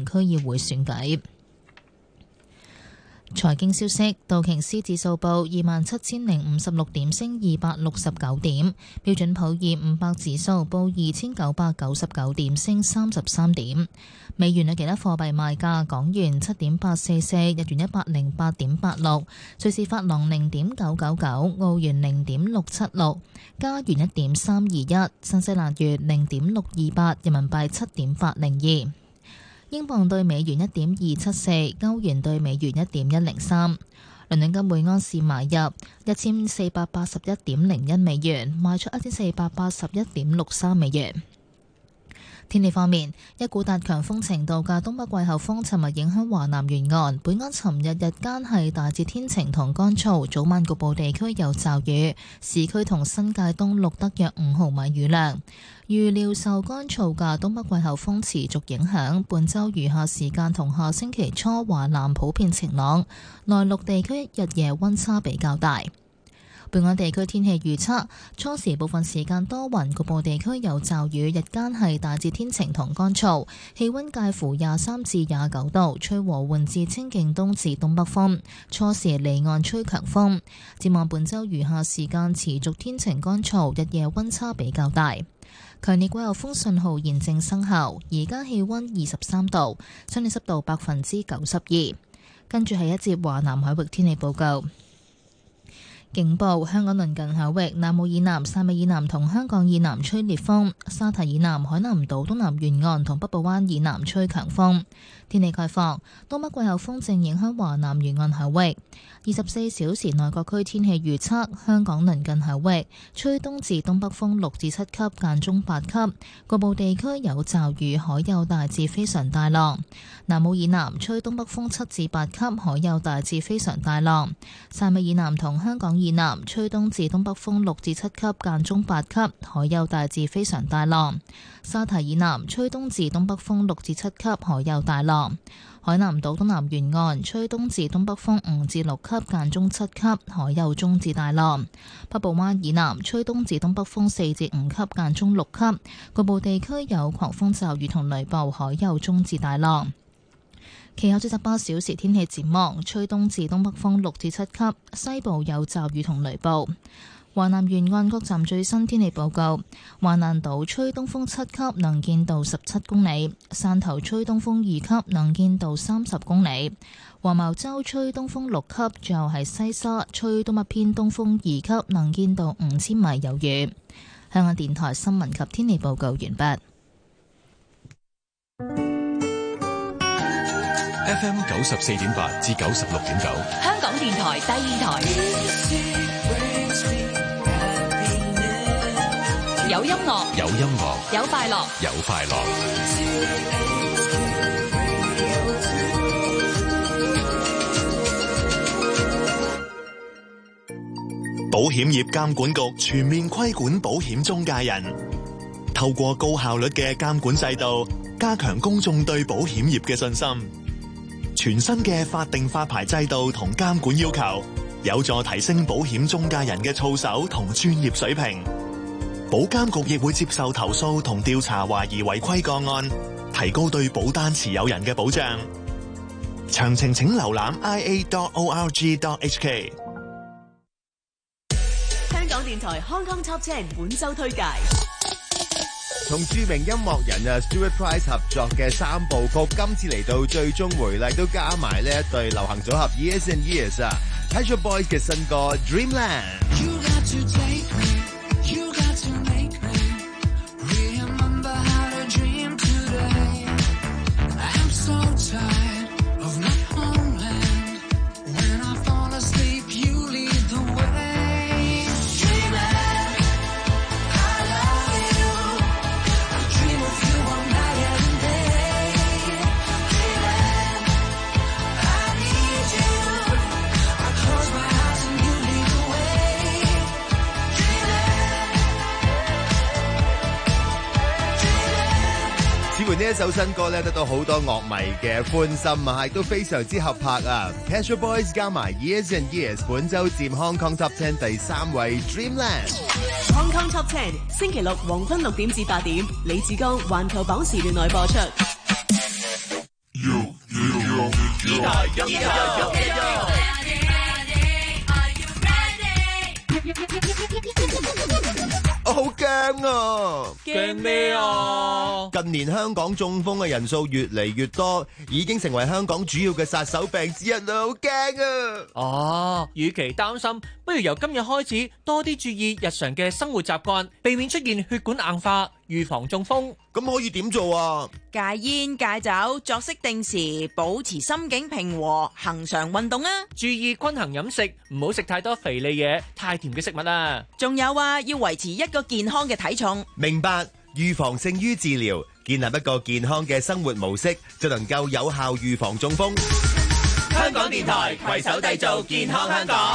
區議會選舉。財經消息，道瓊斯指數報27,056點，升269點；標準普爾500指數報2,999點，升33點。美元對其他貨幣賣價：港元7.844，日元108.86，瑞士法郎0.999，澳元0.676，加元1.321，新西蘭元0.628，人民幣7.802。英鎊對美元1.274，歐元對美元1.103。倫敦金每安士買入1481.01美元，賣出1481.63美元。天氣方面，一股達強風程度嘅東北季候風尋日影響華南沿岸，本港尋日日間係大致天晴同乾燥，早晚局部地區有驟雨，市區同新界東錄得約5毫米雨量。預料受乾燥嘅東北季候風持續影響，本週餘下時間同下星期初華南普遍晴朗，內陸地區日夜溫差比較大。本港地區天氣預測，初時部分時間多雲，局部地區有驟雨，日間係大致天晴同乾燥，氣溫介乎23至29度，吹和緩至清勁東至東北風，初時離岸吹強風。展望本週餘下時間持續天晴乾燥，日夜溫差比較大。強烈季候風信號現正生效，而家氣溫23度，相對濕度92%。跟住係一節華南海域天氣報告。警報：香港鄰近海域南澳以南、汕尾以南同香港以南吹烈風，沙堤以南、海南島東南沿岸同北部灣以南吹強風。天氣概況：東北季候風正影響華南沿岸海域。24小時內各區天氣預測：香港鄰近海域吹東至東北風6至7級，間中8級，局部地區有驟雨，海有大至非常大浪。南澳以南吹東北風7至8級，海有大至非常大浪。汕尾以南同香港以南吹東至東北風6至7級，間中8級，海有大至非常大浪。沙堤以南吹東至東北風6至7級，海有大浪。海南島東南沿岸吹東至東北風5至6級，間中7級，海有中至大浪。北部灣以南吹東至東北風4至5級，間中6級，局部地區有狂風驟雨同雷暴，海有中至大浪。其後48小時天氣展望：吹東至東北風6至7級，西部有驟雨同雷暴。華南沿岸各站最新天氣報告：華南島吹東風7級，能見度17公里；汕頭吹東風2級，能見度30公里；黃茅洲吹東風6級，最後係西沙吹東北偏東風2級，能見度5000米有雨。香港電台新聞及天氣報告完畢。 FM 94.8至96.9， 香港電台第二台。有音樂， 有音樂， 有快樂， 有快樂。 保險業監管局全面規管保險中介人，透過高效率嘅監管制度，加強公眾對保險業嘅信心。全新嘅法定發牌制度同監管要求，有助提升保險中介人嘅操守同專業水平。保監局亦會接受投訴同調查懷疑違規個案，提高對保單持有人嘅保障。詳情請瀏覽 ia.org.hk。 香港電台 Hong Kong Top 10本周推介， 同著名音樂人Stuart Price 合作嘅3部曲，今次嚟到最終回嚟，都加埋呢一對流行組合 Years and Years 啊 Pet Shop Boys 嘅新歌 Dreamland。呢一首新歌咧，得到好多樂迷嘅歡心啊，亦都非常之合拍啊 Pet Shop Boys 加埋 Years and Years 本周佔 Hong Kong Top 10第3位 Dreamland。 Hong Kong Top 10星期六黃昏6點至8點，李志剛環球榜時段內播出。 我好驚啊！ 驚咩啊？ 近年香港中風嘅人數越嚟越多，已經成為香港主要嘅殺手病之一啦，好驚啊！ 哦，與其擔心，不如由今日開始多啲注意日常嘅生活習慣，避免出現血管硬化，預防中風。 咁可以點做啊？ 戒煙戒酒，作息定時，保持心境平和，恒常運動啊！ 注意均衡飲食，唔好食太多肥膩嘢、太甜嘅食物啊！ 仲有啊，要維持一個健康嘅體重。 明白，預防勝於治療，建立一個健康嘅生活模式，就能夠有效預防中風。 香港電台攜手締造健康香港。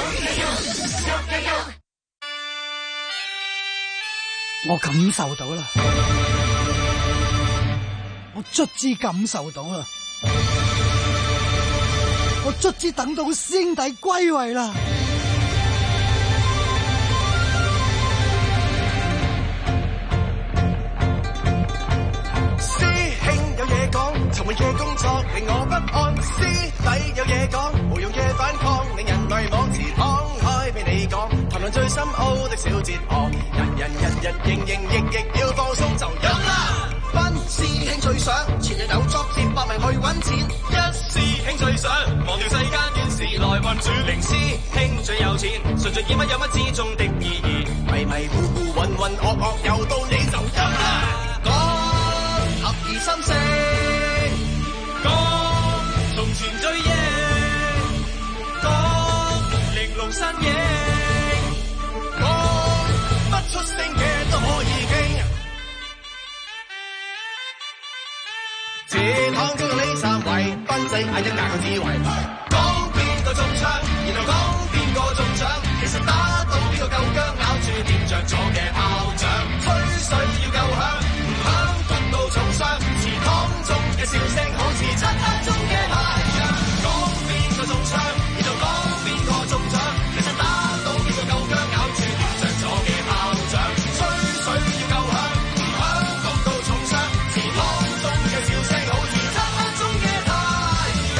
我感受到啦，我卒之感受到啦，我卒之等到師兄弟歸位啦。 沉悶嘅工作令我不安，師弟有嘢講，無用嘅反抗令人迷惘，自敞開俾你講，談論最深奧的小哲學，人營役要放鬆就飲啦。班師兄最想前日有作接百名去揾錢，一師兄最想忘掉世間亂事來運轉，零師兄最有錢，順序以乜有乜之中的意義，迷糊渾噩又到你就飲啦。講合二心聲。從前最贏，講玲瓏身影，講不出聲嘅都可以傾。前行中嘅李三位，賓仔嗌一架個智慧，講邊個中槍，然後講邊個中獎，其實打到邊個夠薑，咬住掂着咗嘅炮仗，吹水要夠響，唔響焗到重傷，祠堂中嘅笑聲好似漆黑中嘅太陽，講邊個中槍，然後講邊個中獎，其實打到邊個夠薑，咬住掂着咗嘅炮仗，吹水要夠響，唔響焗到重傷，祠堂中嘅笑聲好似漆黑中嘅太陽。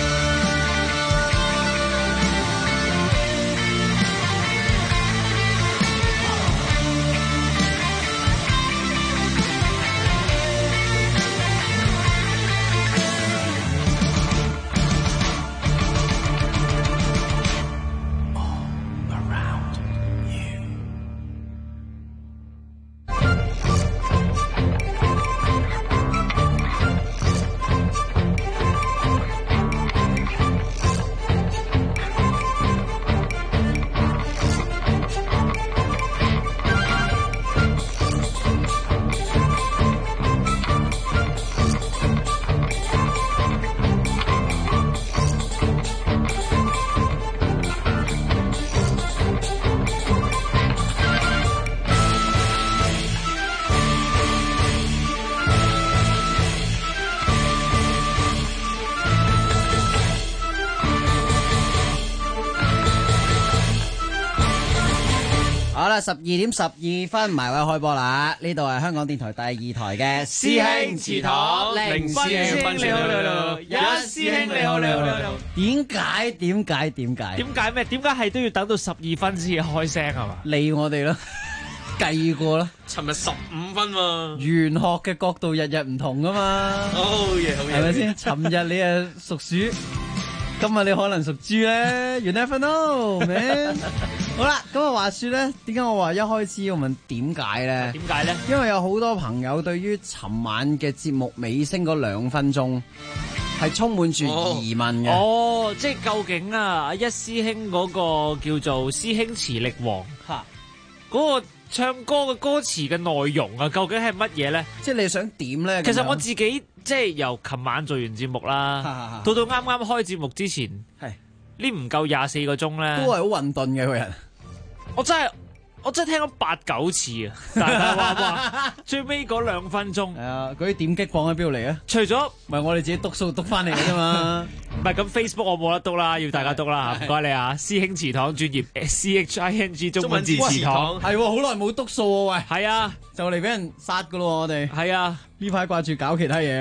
好啦，12:12埋位開波啦！呢度係香港電台第2台嘅師兄祠堂，零師兄你好，一師兄你好。 點解咩？ 點解係都要等到12分先開聲係嘛？ 理我哋咯，計過啦。 尋日15分嘛。 玄學嘅角度日日唔同噶嘛。 好嘢， 係咪先？尋日你係屬鼠，今日你可能屬豬咧。You never know, man。好啦，咁啊話說咧，點解我話一開始要問點解咧？ 點解咧？ 因為有好多朋友對於尋晚嘅節目尾聲嗰2分鐘係充滿住疑問嘅。 即係究竟啊，一師兄嗰個叫做師兄磁力王吓，嗰個唱歌嘅歌詞嘅內容啊，究竟係乜嘢咧？ 即係你想點咧？ 其實我自己即係由琴晚做完節目啦，到啱啱開節目之前，係呢唔夠24個鐘咧， 都係好混沌嘅個人。 我真係聽咗8-9次啊！但係話最尾嗰2分鐘， 係啊，嗰啲點擊放喺邊度嚟啊？ 除咗唔係我哋自己篤數篤翻嚟嘅啫嘛。 唔係咁 Facebook 我冇得篤啦，要大家篤啦嚇，唔該你啊！師兄祠堂專業 CHING 中文字祠堂係好耐冇篤數喎，喂， 係啊， 就嚟俾人殺噶咯我哋。 係啊， 呢排掛住搞其他嘢。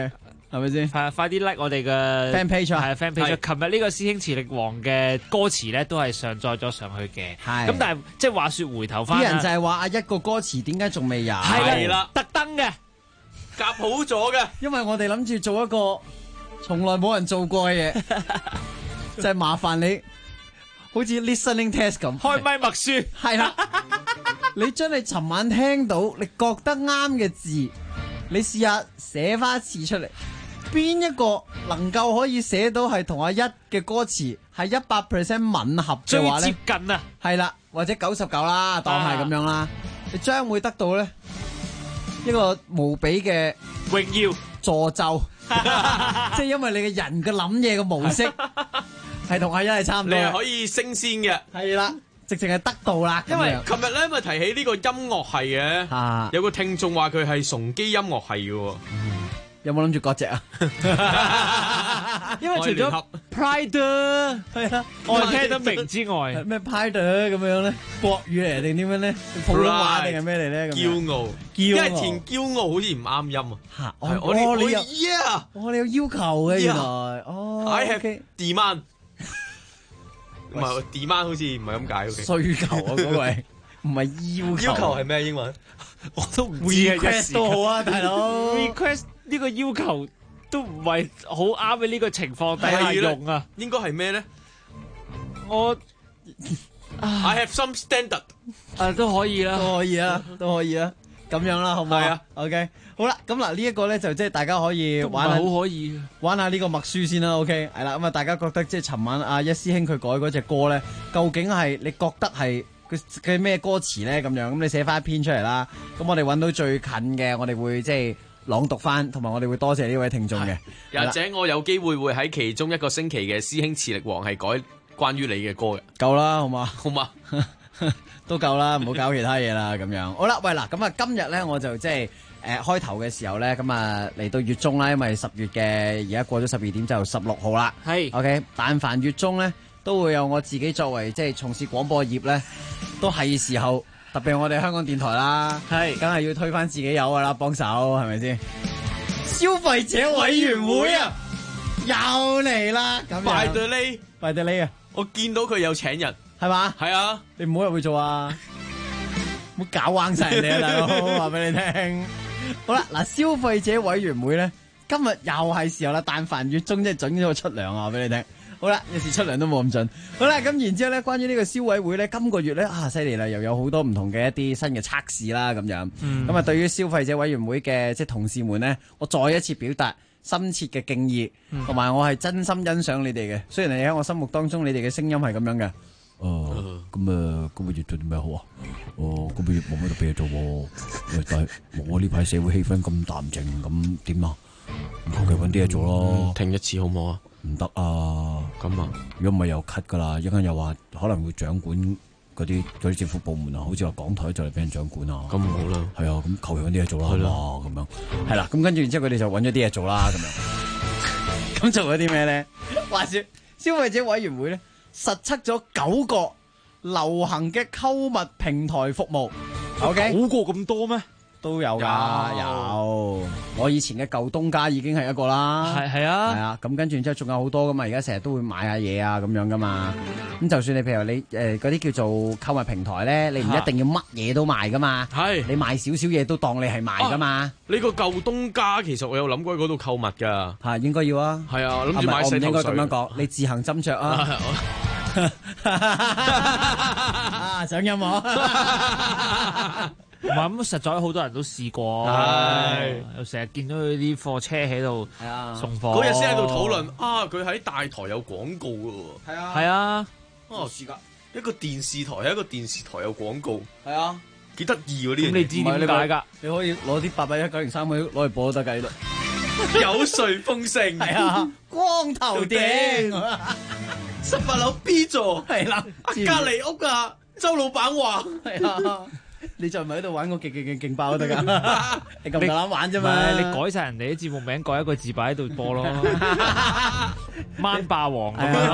係咪先？ 係快啲 like 我哋嘅 fan page 啊， 係 fan page。琴日呢個師兄磁力王嘅歌詞咧，都係上載咗上去嘅。 係咁，但係即係話說回頭翻， 啲人就係話一個歌詞點解仲未有？ 係啦，特登嘅， 夾好咗嘅， 因為我哋諗住做一個從來冇人做過嘅嘢，就係麻煩你，好似 listening test 咁， 開咪默書。 係啦，你將你尋晚聽到你覺得啱嘅字，你試下寫翻一次出嚟，邊一個能夠可以寫到係同阿一嘅歌詞係100% 吻合嘅話咧？ 最接近啊， 係啦，或者99啦，當係咁樣啦，你將會得到咧一個無比嘅榮耀助咒，即係因為你嘅人嘅諗嘢嘅模式係同阿一係差唔你多嘅， 係可以升仙嘅。 係啦，直情係得到啦。 因為咁樣琴日咧咪提起呢個音樂系嘅， 啊有個聽眾話佢係崇基音樂系嘅喎。 有冇諗住割隻啊？ 因為除咗 Pride 係啊， 我係聽得明之外， 咩 Pride 咁樣咧？國語嚟定點樣咧？普通話定係咩嚟咧？咁樣驕傲， 驕因為填驕傲好似唔啱音啊。 嚇係我你有 yeah， 我哋有要求嘅原來，哦 I have OK demand，唔係 demand 好似唔係咁解。 需求啊嗰位，唔係要求。 要求係咩英文？ 我都唔知啊。 request 都好啊，大佬。 request 呢個要求都唔係好啱嘅呢個情況底下用啊。 應該係咩咧？ 我 I have some standard， 都可以啦， 都可以啊，都可以啊，咁樣啦，好唔好？ 係啊 ，OK，好啦，咁嗱呢一個咧就即係大家可以玩下， 好可以玩下呢個默書先啦，OK，係啦，咁啊大家覺得即係尋晚阿一師兄佢改嗰隻歌咧，究竟係你覺得係佢咩歌詞咧？咁樣，咁你寫翻一篇出嚟啦，咁我哋揾到最近嘅，我哋會即係朗讀翻，同埋我哋會多謝呢位聽眾嘅， 或者我有機會會喺其中一個星期嘅師兄磁力王係改關於你嘅歌嘅， 夠啦，好嘛？ 好嘛？ 都夠啦，唔好搞其他嘢啦，咁樣。好啦，喂嗱，咁啊今日咧我就即係開頭嘅時候咧，咁啊嚟到月中啦，因為10月嘅而家過咗12點就16號啦。 係 OK，但凡月中咧都會有我自己作為即係從事廣播業咧，都係時候，特別係我哋香港電台啦， 係梗係要推翻自己有噶啦，幫手係咪先？消費者委員會啊，又嚟啦，咁樣。 By the way，By the way啊， 我見到佢有請人。 係嘛？ 係啊， 你唔好入去做啊！唔好搞彎晒人哋啊，大佬，話俾你聽。好啦，嗱，消費者委員會咧，今日又係時候啦。但凡月中即係準咗出糧啊，話俾你聽。好啦，有時出糧都冇咁準。好啦，咁然之後咧，關於呢個消委會咧，今個月咧犀利啦，又有好多唔同嘅一啲新嘅測試啦，咁樣。咁啊，對於消費者委員會嘅即係同事們咧，我再一次表達深切嘅敬意，同埋我係真心欣賞你哋嘅。雖然你喺我心目當中，你哋嘅聲音係咁樣嘅。今個月做啲咩好啊？今個月冇乜特別嘢做喎。但係我呢排社會氣氛咁淡靜，咁點啊？求其揾啲嘢做咯。 停一次好唔好啊？ 唔得啊！ 咁啊， 如果唔係又 cut 噶啦，一陣又話可能會掌管嗰啲政府部門啊，好似話港台就嚟俾人掌管啊。 咁唔好啦。 係啊，咁求其揾啲嘢做啦，係嘛咁樣。係啦，咁跟住然之後佢哋就揾咗啲嘢做啦，咁樣。咁做咗啲咩咧？話說消費者委員會咧，實測咗9個流行嘅購物平台服務。OK， 9個咁多咩？ 都有㗎，有。我以前嘅舊東家已經係一個啦。 係啊。 係啊，咁跟住然之後仲有好多㗎嘛，而家成日都會買下嘢啊咁樣㗎嘛。咁就算你譬如你嗰啲叫做購物平台咧，你唔一定要乜嘢都賣㗎嘛。 係。 你賣少少嘢都當你係賣㗎嘛。 呢個舊東家其實我有諗過喺嗰度購物㗎。 係應該要啊。 係啊，諗住買洗頭水。 我唔應該咁樣講，你自行斟酌啊。啊，上音樂。 唔係咁，實在好多人都試過，又成日見到佢啲貨車喺度送貨。 嗰日先喺度討論啊，佢喺大台有廣告㗎喎。 係啊， 係啊， 是㗎。 一個電視台係一個電視台有廣告。 係啊， 幾得意喎呢？ 咁你知點解㗎？ 你可以攞啲881-903攞嚟播都得㗎呢度。 有誰豐盛？ 係啊，光頭頂 18樓 B 座係啦， 隔離屋啊，周老闆話係啊。你就唔係喺度玩個勁爆都得㗎，你咁夠膽玩啫嘛？ 你改晒人哋啲節目名，改一個字擺喺度播咯，掹霸王咁樣。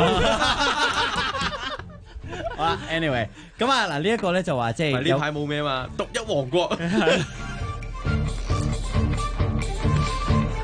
好啦 ，anyway， 咁啊嗱，呢一個咧就話即係呢排冇咩嘛，獨一王國。嗱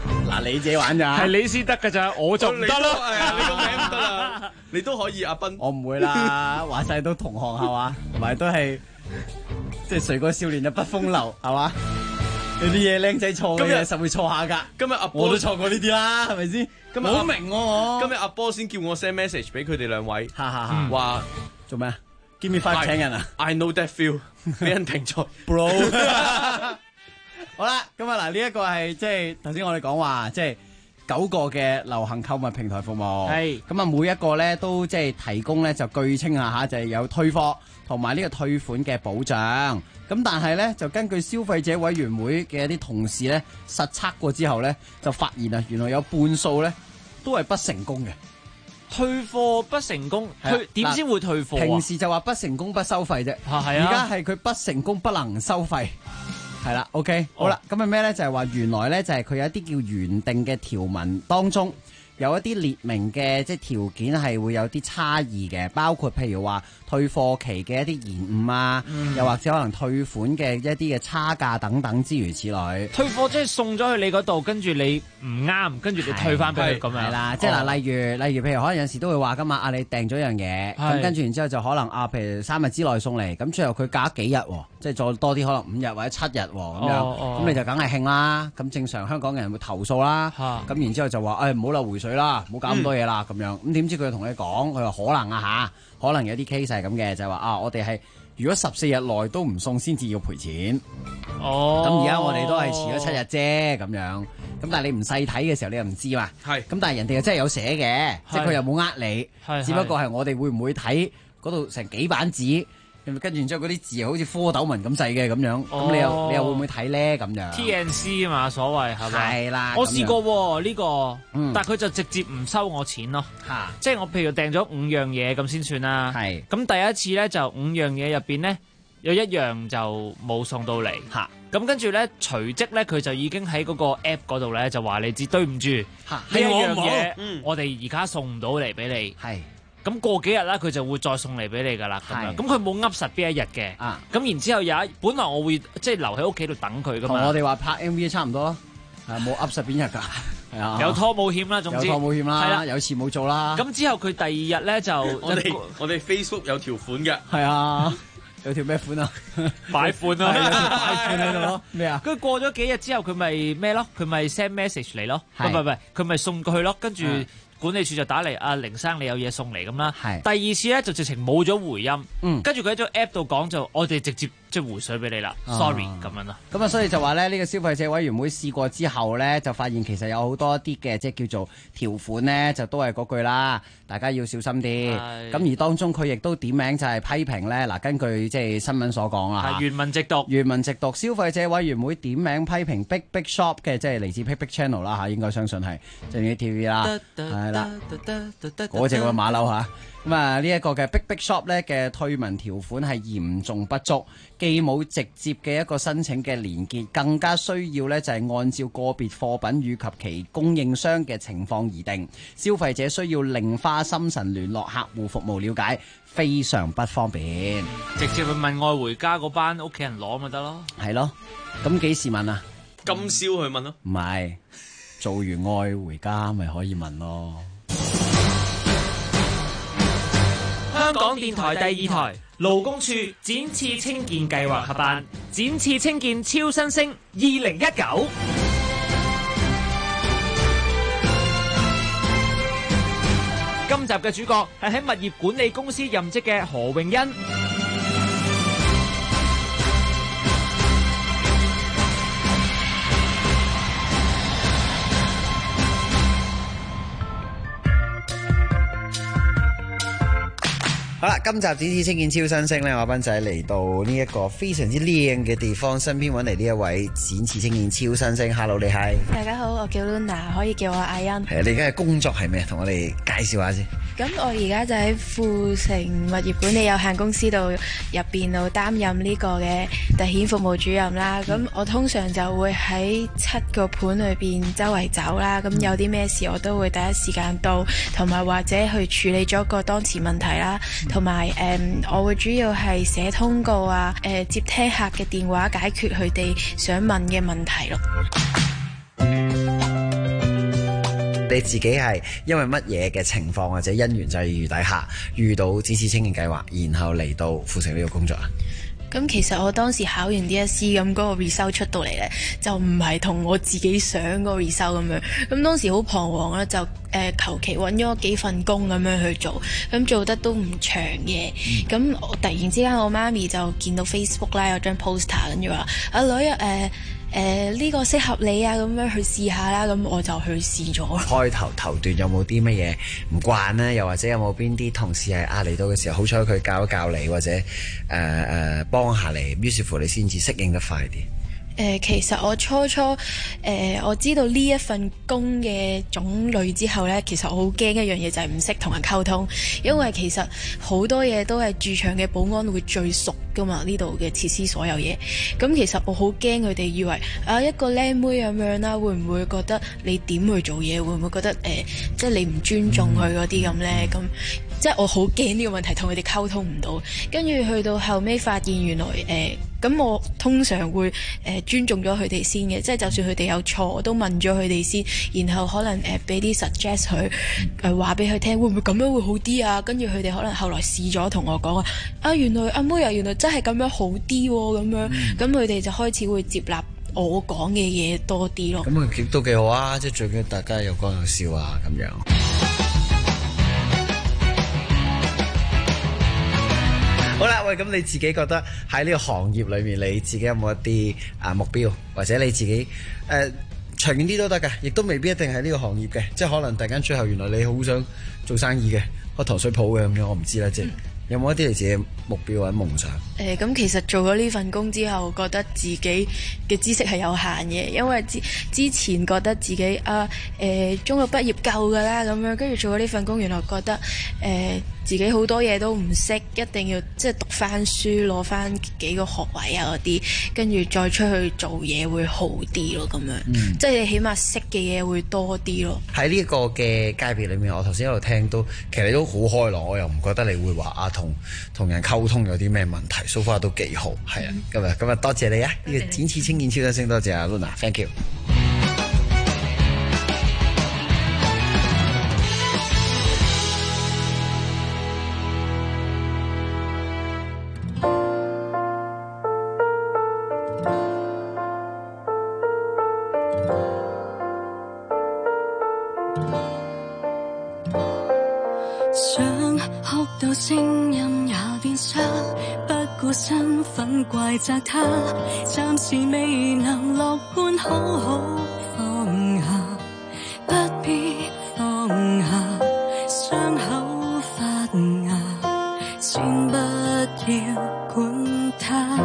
你自己玩咋？ 係你先得㗎咋，我就唔得咯。 係啊，你個名唔得啦，你都可以阿斌。 我唔會啦，話晒都同學係嘛，同埋都係即係誰個少年就不風流係嘛？有啲嘢僆仔錯嘅嘢實會錯下㗎。 今日阿波我都錯過呢啲啦，係咪先？ 今日好明我。 今日阿波先叫我 send message 俾佢哋兩位， 話做咩啊 ？Give me 5請人啊 ！I know that feel， 俾人停賽 ，bro。好啦，咁啊嗱，呢一個係即係頭先我哋講話，即係9個嘅流行購物平台服務。 係咁啊，每一個咧都即係提供咧就據稱下嚇，就係有退貨同埋呢個退款嘅保障。咁但係咧就根據消費者委員會嘅一啲同事咧實測過之後咧，就發現啊，原來有半數咧都係不成功嘅。 退貨不成功，點先會退貨啊？ 平時就話不成功不收費啫， 係啊， 而家係佢不成功不能收費。係啦 ，OK，好啦，咁係咩咧？就係話原來咧就係佢有一啲叫原定嘅條文當中，有一啲列明嘅即係條件係會有啲差異嘅，包括譬如話退貨期嘅一啲延誤啊，又或者可能退款嘅一啲嘅差價等等之如此類。 退貨即係送咗去你嗰度，跟住你唔啱，跟住你退翻俾佢咁樣。 係啦，即係嗱，例如譬如可能有時都會話㗎嘛，你訂咗樣嘢，咁跟住然之後就可能譬如3日之內送嚟，咁最後佢隔幾日喎，即係再多啲可能5日或者7日喎咁樣，咁你就梗係興啦。咁正常香港人會投訴啦，咁然之後就話唔好啦，回水啦，唔好搞咁多嘢啦咁樣。咁點知佢同你講，佢話可能啊嚇，可能有啲 case 係咁嘅，就係話我哋係如果14日內都唔送先至要賠錢。咁而家我哋都係遲咗7日啫咁樣。咁但係你唔細睇嘅時候，你又唔知嘛。咁但係人哋又真係有寫嘅，即係佢又冇你，只不過係我哋會唔會睇嗰度成幾版紙，跟住然之後嗰啲字又好似蝌蚪文咁細嘅咁樣。咁你又會唔會睇咧咁樣 ？TNC 啊嘛，所謂係咪？ 係啦， 我試過喎呢個，但係佢就直接唔收我錢咯。即係我譬如訂咗5樣嘢咁先算啦。咁第一次咧就5樣嘢入邊咧有1樣就冇送到嚟。咁跟住咧，隨即咧佢就已經喺嗰個 app 嗰度咧就話你知對唔住，呢一樣嘢我哋而家送唔到嚟俾你。咁過幾日啦，佢就會再送嚟俾你噶啦。咁樣，咁佢冇噏實邊一日嘅。咁然之後本來我會即係留喺屋企度等佢噶嘛。 同我哋話拍 MV 差唔多咯，冇噏實邊日㗎。係啊， 有拖冇險啦，總之有拖冇險啦， 係啦， 有錢冇做啦。 咁之後佢第2日咧就我哋 Facebook 有條款嘅。 係啊。有條咩款啊？ 擺款咯， 擺款喺度咯。咩啊？ 佢過咗幾日之後，佢咪咩咯？佢咪 send message 嚟咯。唔係，佢咪送過去咯。跟住管理處就打嚟，阿凌生你有嘢送嚟咁啦。第2次咧就直情冇咗回音。跟住佢喺張 app 度講就，我哋直接即係回水俾你啦。Sorry 咁樣咯。 咁啊，所以就話咧，呢個消費者委員會試過之後咧，就發現其實有好多啲嘅即係叫做條款咧，就都係嗰句啦，大家要小心啲。咁而當中佢亦都點名就係批評咧，嗱，根據即係新聞所講啦， 原文直讀。原文直讀，消費者委員會點名批評 Big Shop 嘅，即係嚟自 Big Channel 啦嚇，應該相信係正義 TV 啦，係啦，嗰隻個馬騮嚇。咁啊，呢一個嘅 Big Shop 咧嘅退文條款係嚴重不足，既冇直接嘅一個申請嘅連結，更加需要咧就係按照個別貨品與及其供應商嘅情況而定，消費者需要另花心神聯絡客戶服務了解，非常不方便。 直接去問愛回家嗰班屋企人攞咪得咯。 係咯，咁幾時問啊？ 今宵去問咯。 唔係，做完愛回家咪可以問咯。 香港電台第2台勞工處展翅青見計劃合辦展翅青見超新星2019。今集嘅主角係喺物業管理公司任職嘅何永欣。 好啦，今集展翅青見超新星咧，我斌仔嚟到呢一個非常之靚嘅地方，身邊揾嚟呢一位展翅青見超新星。Hello， 你係？ 大家好，我叫 Luna， 可以叫我阿欣。 係啊，你而家嘅工作係咩？同我哋介紹下先。 咁我而家就喺富城物業管理有限公司度入邊度擔任呢個嘅特遣服務主任啦。咁我通常就會喺7個盤裏邊周圍走啦。咁有啲咩事我都會第一時間到，同埋或者去處理咗個當前問題啦。同埋我會主要係寫通告啊，接聽客嘅電話，解決佢哋想問嘅問題咯。 你自己係因為乜嘢嘅情況或者因緣際遇底下遇到展翅青年計劃，然後嚟到富城呢個工作啊？ 咁其實我當時考完 DSE 咁嗰個 result 出到嚟呢，就唔係同我自己想嗰個 result 咁樣。咁當時好彷徨啦，就求其揾咗幾份工咁樣去做，咁做得都唔長嘅。咁我突然之間我媽咪就見到 Facebook 啦有張 poster， 跟住話阿女呢個適合你啊，咁樣去試下啦。咁我就去試咗。 開頭段有冇啲乜嘢唔慣呢？又或者有冇邊啲同事係嚟到嘅時候，好彩佢教一教你，或者幫下你，於是乎你先至適應得快啲。 其實我初我知道呢一份工嘅種類之後呢，其實我好驚一樣嘢就係唔識同人溝通，因為其實好多嘢都係駐場嘅保安會最熟噶嘛，呢度嘅設施所有嘢。咁其實我好驚佢哋以為一個靚妹咁樣啦，會唔會覺得你點去做嘢？會唔會覺得即係你唔尊重佢嗰啲咁呢？咁即係我好驚呢個問題，同佢哋溝通唔到。跟住去到後尾發現原來咁我通常會尊重咗佢哋先嘅，即係就算佢哋有錯，我都問咗佢哋先，然後可能俾啲 suggest 佢，話俾佢聽會唔會咁樣會好啲啊？跟住佢哋可能後來試咗同我講原來阿妹啊，原來真係咁樣好啲喎，咁樣咁佢哋就開始會接納我講嘅嘢多啲咯。 咁啊都幾好啊！即係最緊大家有講有笑啊咁樣。好啦，喂，咁你自己覺得喺呢個行業裏面，你自己有冇一啲目標，或者你自己長遠啲都得嘅，亦都未必一定係呢個行業嘅，即係可能突然間最後原來你好想做生意嘅，開糖水鋪嘅咁樣，我唔知啦，即係有冇一啲你自己目標或者夢想？ 咁其實做咗呢份工之後，覺得自己嘅知識係有限嘅，因為之前覺得自己中學畢業夠㗎啦咁樣，跟住做咗呢份工，原來覺得自己好多嘢都唔識，一定要即係讀翻書，攞翻幾個學位啊嗰啲，跟住再出去做嘢會好啲咯，咁樣，即係你起碼識嘅嘢會多啲咯。喺呢個嘅界別裏面，我頭先喺度聽到，其實你都好開朗，我又唔覺得你會話同人溝通有啲咩問題，so far都幾好，係啊，咁啊多謝你啊！呢個展翅青年超新星，多謝阿 Luna，thank you。 想哭到聲音也變沙，不顧身份怪責他，暫時未能樂觀好好放下，不必放下，傷口發芽，先不要管它。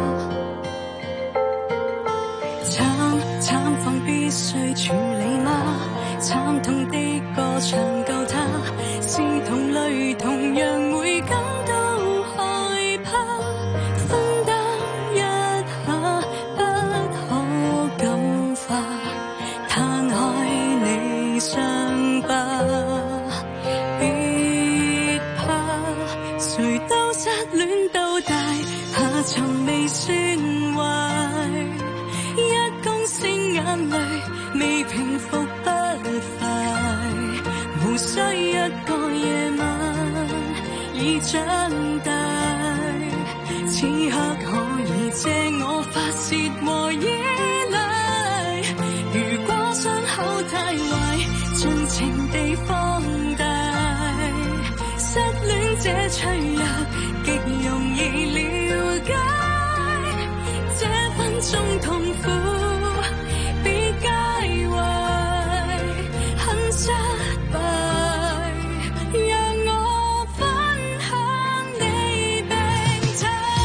慘況必須處理嗎？慘痛的歌唱夠他，是同類同樣會感到害怕，分擔一下不可感化，攤開你傷疤，別怕，誰都失戀到大，下沉未算壞，一公升眼淚未平復不快，無需一個夜晚已長大，此刻可以借我發洩和依賴，如果傷口太壞，盡情地放大，失戀這脆弱極容易了解，這分鐘痛苦別介懷，很失敗，讓我分享你病態。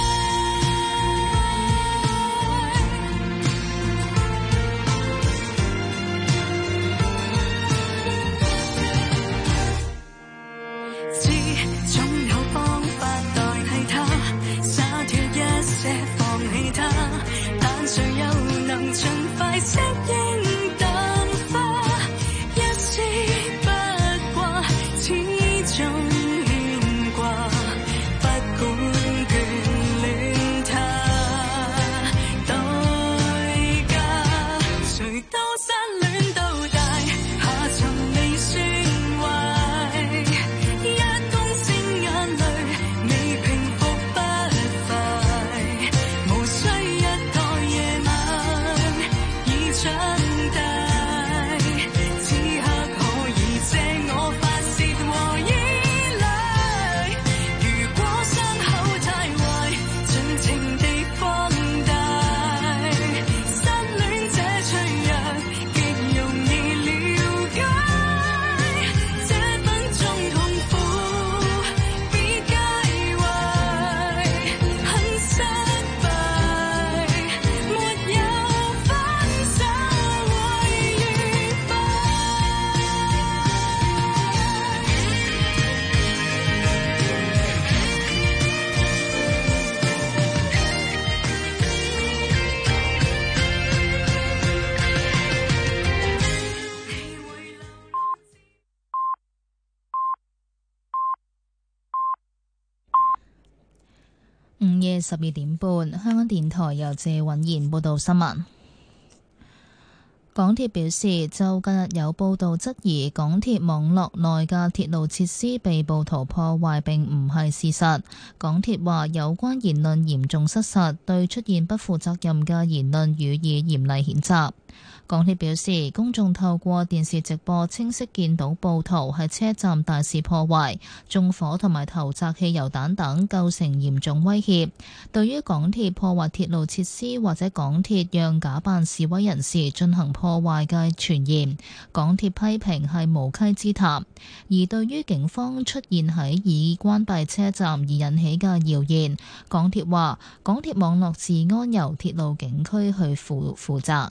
知總有方法代替他，灑脫一些放棄他，但誰又能午夜12點半，香港電台由謝允賢報道新聞。港鐵表示，就近日有報道質疑港鐵網絡內嘅鐵路設施被暴徒破壞並唔係事實。港鐵話有關言論嚴重失實，對出現不負責任嘅言論予以嚴厲譴責。港鐵表示，公眾透過電視直播清晰見到暴徒喺車站大肆破壞、縱火同埋投擲汽油彈等，構成嚴重威脅。對於港鐵破壞鐵路設施或者港鐵讓假扮示威人士進行破壞嘅傳言，港鐵批評係無稽之談。而對於警方出現喺已關閉車站而引起嘅謠言，港鐵話港鐵網絡治安由鐵路警區去負責。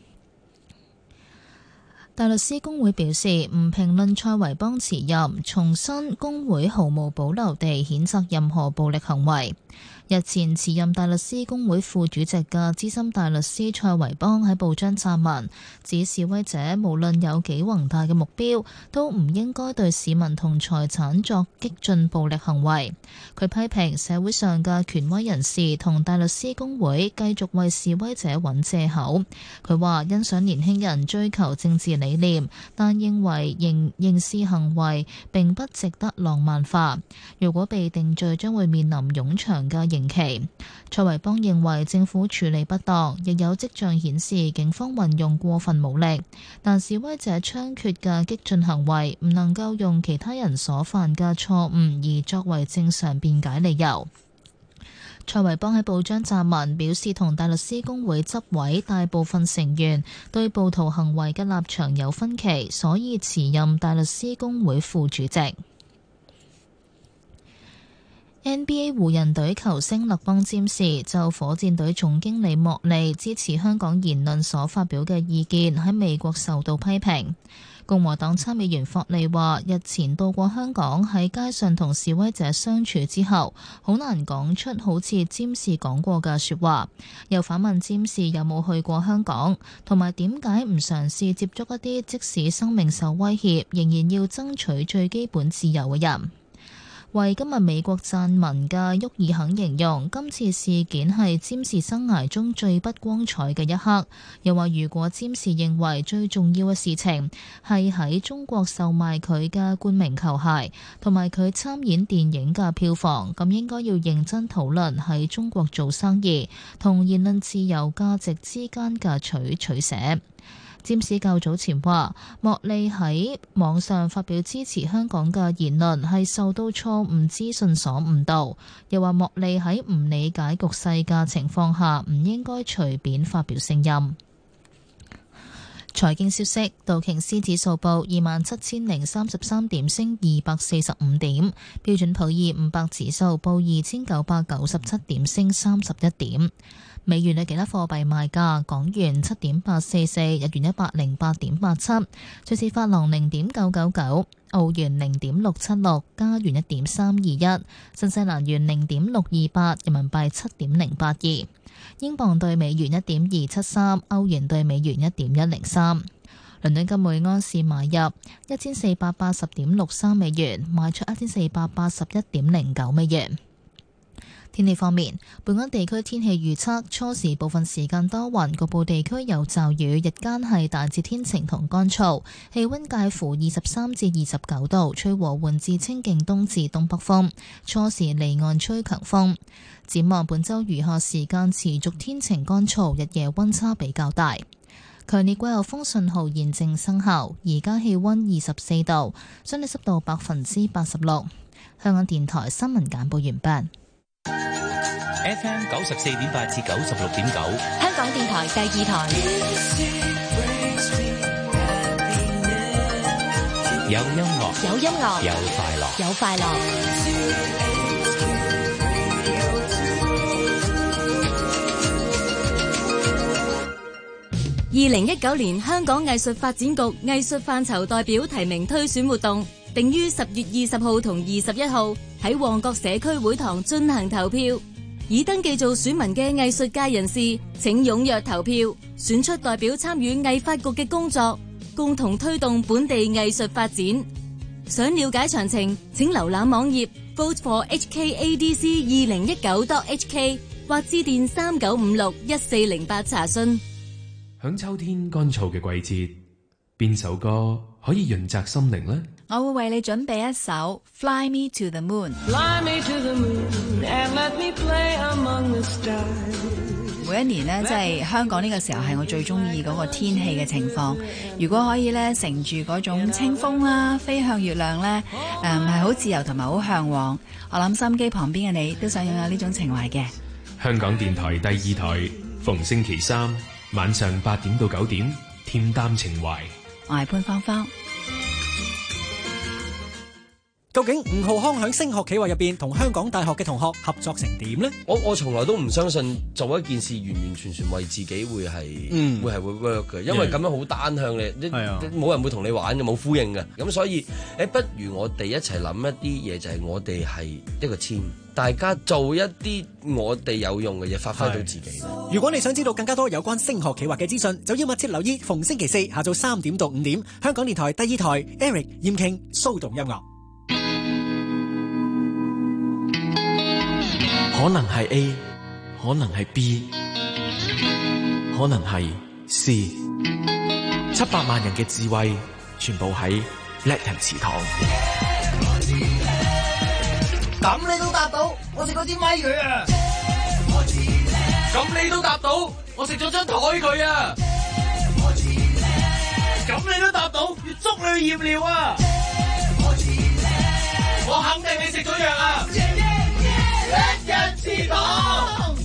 大律師公會表示唔評論蔡維邦辭任，重申公會毫無保留地譴責任何暴力行為。日前辭任大律師公會副主席嘅資深大律師蔡維邦喺報章撰文，指示威者無論有幾宏大嘅目標，都唔應該對市民同財產作激進暴力行為。佢批評社會上嘅權威人士同大律師公會繼續為示威者揾藉口。佢話欣賞年輕人追求政治理念，但認為刑事行為並不值得浪漫化。如果被定罪，將會面臨冗長嘅刑期。蔡維邦認為政府處理不當，亦有跡象顯示警方運用過分武力，但示威者猖獗嘅激進行為唔能夠用其他人所犯嘅錯誤而作為正常辯解理由。蔡維邦喺報章撰文表示，同大律師公會執委大部分成員對暴徒行為嘅立場有分歧，所以辭任大律師公會副主席。NBA 湖人隊球星勒邦詹士就火箭隊總經理莫利支持香港言論所發表嘅意見喺美國受到批評。共和黨參議員霍利話，日前到過香港，喺街上同示威者相處之後，好難講出好似詹士講過嘅說話。又反問詹士有冇去過香港，同埋點解唔嘗試接觸一啲即使生命受威脅，仍然要爭取最基本自由嘅人。為今日美國撰文嘅沃爾肯形容今次事件係詹士生涯中最不光彩嘅一刻，又話如果詹士認為最重要嘅事情係喺中國售賣佢嘅冠名球鞋同埋佢參演電影嘅票房，咁應該要認真討論喺中國做生意同言論自由價值之間嘅取捨。詹士較早前話，莫利喺網上發表支持香港嘅言論係受到錯誤資訊所誤導，又話莫利喺唔理解局勢嘅情況下，唔應該隨便發表聲音。財經消息，道瓊斯指數報27,033點，升245點；標準普爾500指數報2,997點，升31點。美元嘅其他貨幣賣價：港元7.844，日元108.87，瑞士法郎0.999，澳元0.676，加元1.321，新西蘭元0.628，人民幣7.082，英鎊對美元1.273，歐元對美元1.103。倫敦金每安士買入1480.63美元，賣出1481.09美元。天氣方面，本港地區天氣預測，初時部分時間多雲，局部地區有驟雨，日間係大致天晴同乾燥，氣溫介乎23至29度，吹和緩至清勁東至東北風，初時離岸吹強風。展望本週餘下時間持續天晴乾燥，日夜溫差比較大。強烈季候風信號現正生效，而家氣溫24度，相對濕度86%。香港電台新聞簡報完畢。 FM 94.8至96.9， 香港電台第2台。 有音樂， 有音樂， 有快樂， 有快樂。2019年香港藝術發展局藝術範疇代表提名推選活動，定於10月20號同21號喺旺角社區會堂進行投票。已登記做選民嘅藝術界人士，請踴躍投票，選出代表參與藝發局嘅工作，共同推動本地藝術發展。 想了解詳情，請瀏覽網頁 voteforhkadc2019.hk 或致電39561408查詢。 響秋天乾燥嘅季節，邊首歌可以潤澤心靈呢？ 我會為你準備一首 Fly Me to the Moon。Fly me to the moon and let me play among the stars。每一年呢，即係香港呢個時候係我最中意嗰個天氣嘅情況。如果可以呢，乘住嗰種清風啦，飛向月亮呢，係好自由同埋好向往。我諗心機旁邊嘅你都想擁有呢種情懷嘅。 香港電台第2台，逢星期3晚上8點到9點，恬淡情懷。 我係潘芳芳。 究竟吳浩康喺升學企劃入邊同香港大學嘅同學合作成點呢？ 我從來都唔相信做一件事完完全全為自己會係會 work 嘅，因為咁樣好單向嘅，冇人會同你玩嘅，冇呼應嘅。咁所以不如我哋一齊諗一啲嘢，就係我哋係一個 team，大家做一啲我哋有用嘅嘢，發揮到自己。 如果你想知道更加多有關升學企劃嘅資訊，就要密切留意逢星期4下晝3點到5點，香港電台第2台 Eric 嚴傾騷動音樂。 可能係 A， 可能係 B， 可能係 C。700萬人嘅智慧，全部喺叻人祠堂。 咁你都答到，我食咗支咪佢啊！咁你都答到，我食咗張台佢啊！咁你都答到，要捉你去驗尿啊！我肯定你食咗藥啊！叻人祠堂，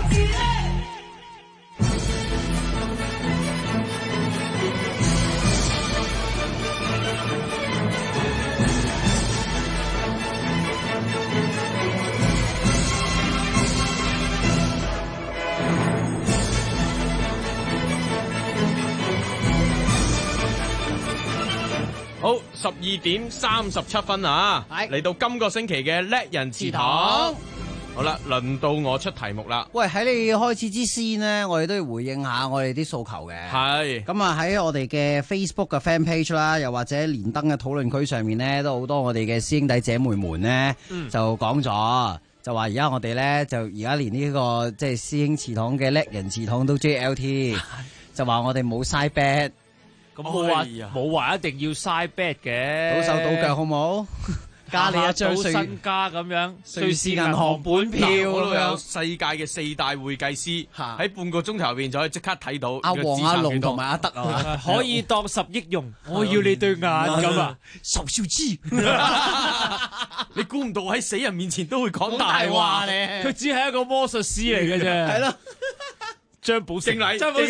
好，12:37啊！嚟到今個星期嘅叻人祠堂。好啦，輪到我出題目啦。 喂，喺你開始之先呢，我哋都要回應下我哋啲訴求嘅。 係。咁啊，喺我哋嘅 Facebook 嘅 fan page 啦，又或者連登嘅討論區上面呢，都好多我哋嘅師兄弟姐妹們呢，就講咗，就話而家我哋咧就而家連呢個即係師兄祠堂嘅叻人祠堂都 JLT， 就話我哋冇 side bet。 咁冇話一定要 side bet 嘅， 賭手賭腳好冇？加你一張身家咁樣， 瑞士銀行本票我都有世界嘅4大會計師喺半個鐘頭入邊就可以即刻睇到阿黃阿龍同埋阿德啊， 可以當10億用。我要你對眼咁啊， 仇笑之。 你估唔到喺死人面前都會講大話咧？ 佢只係一個魔術師嚟嘅啫。 係咯。 張寶成啊， 張寶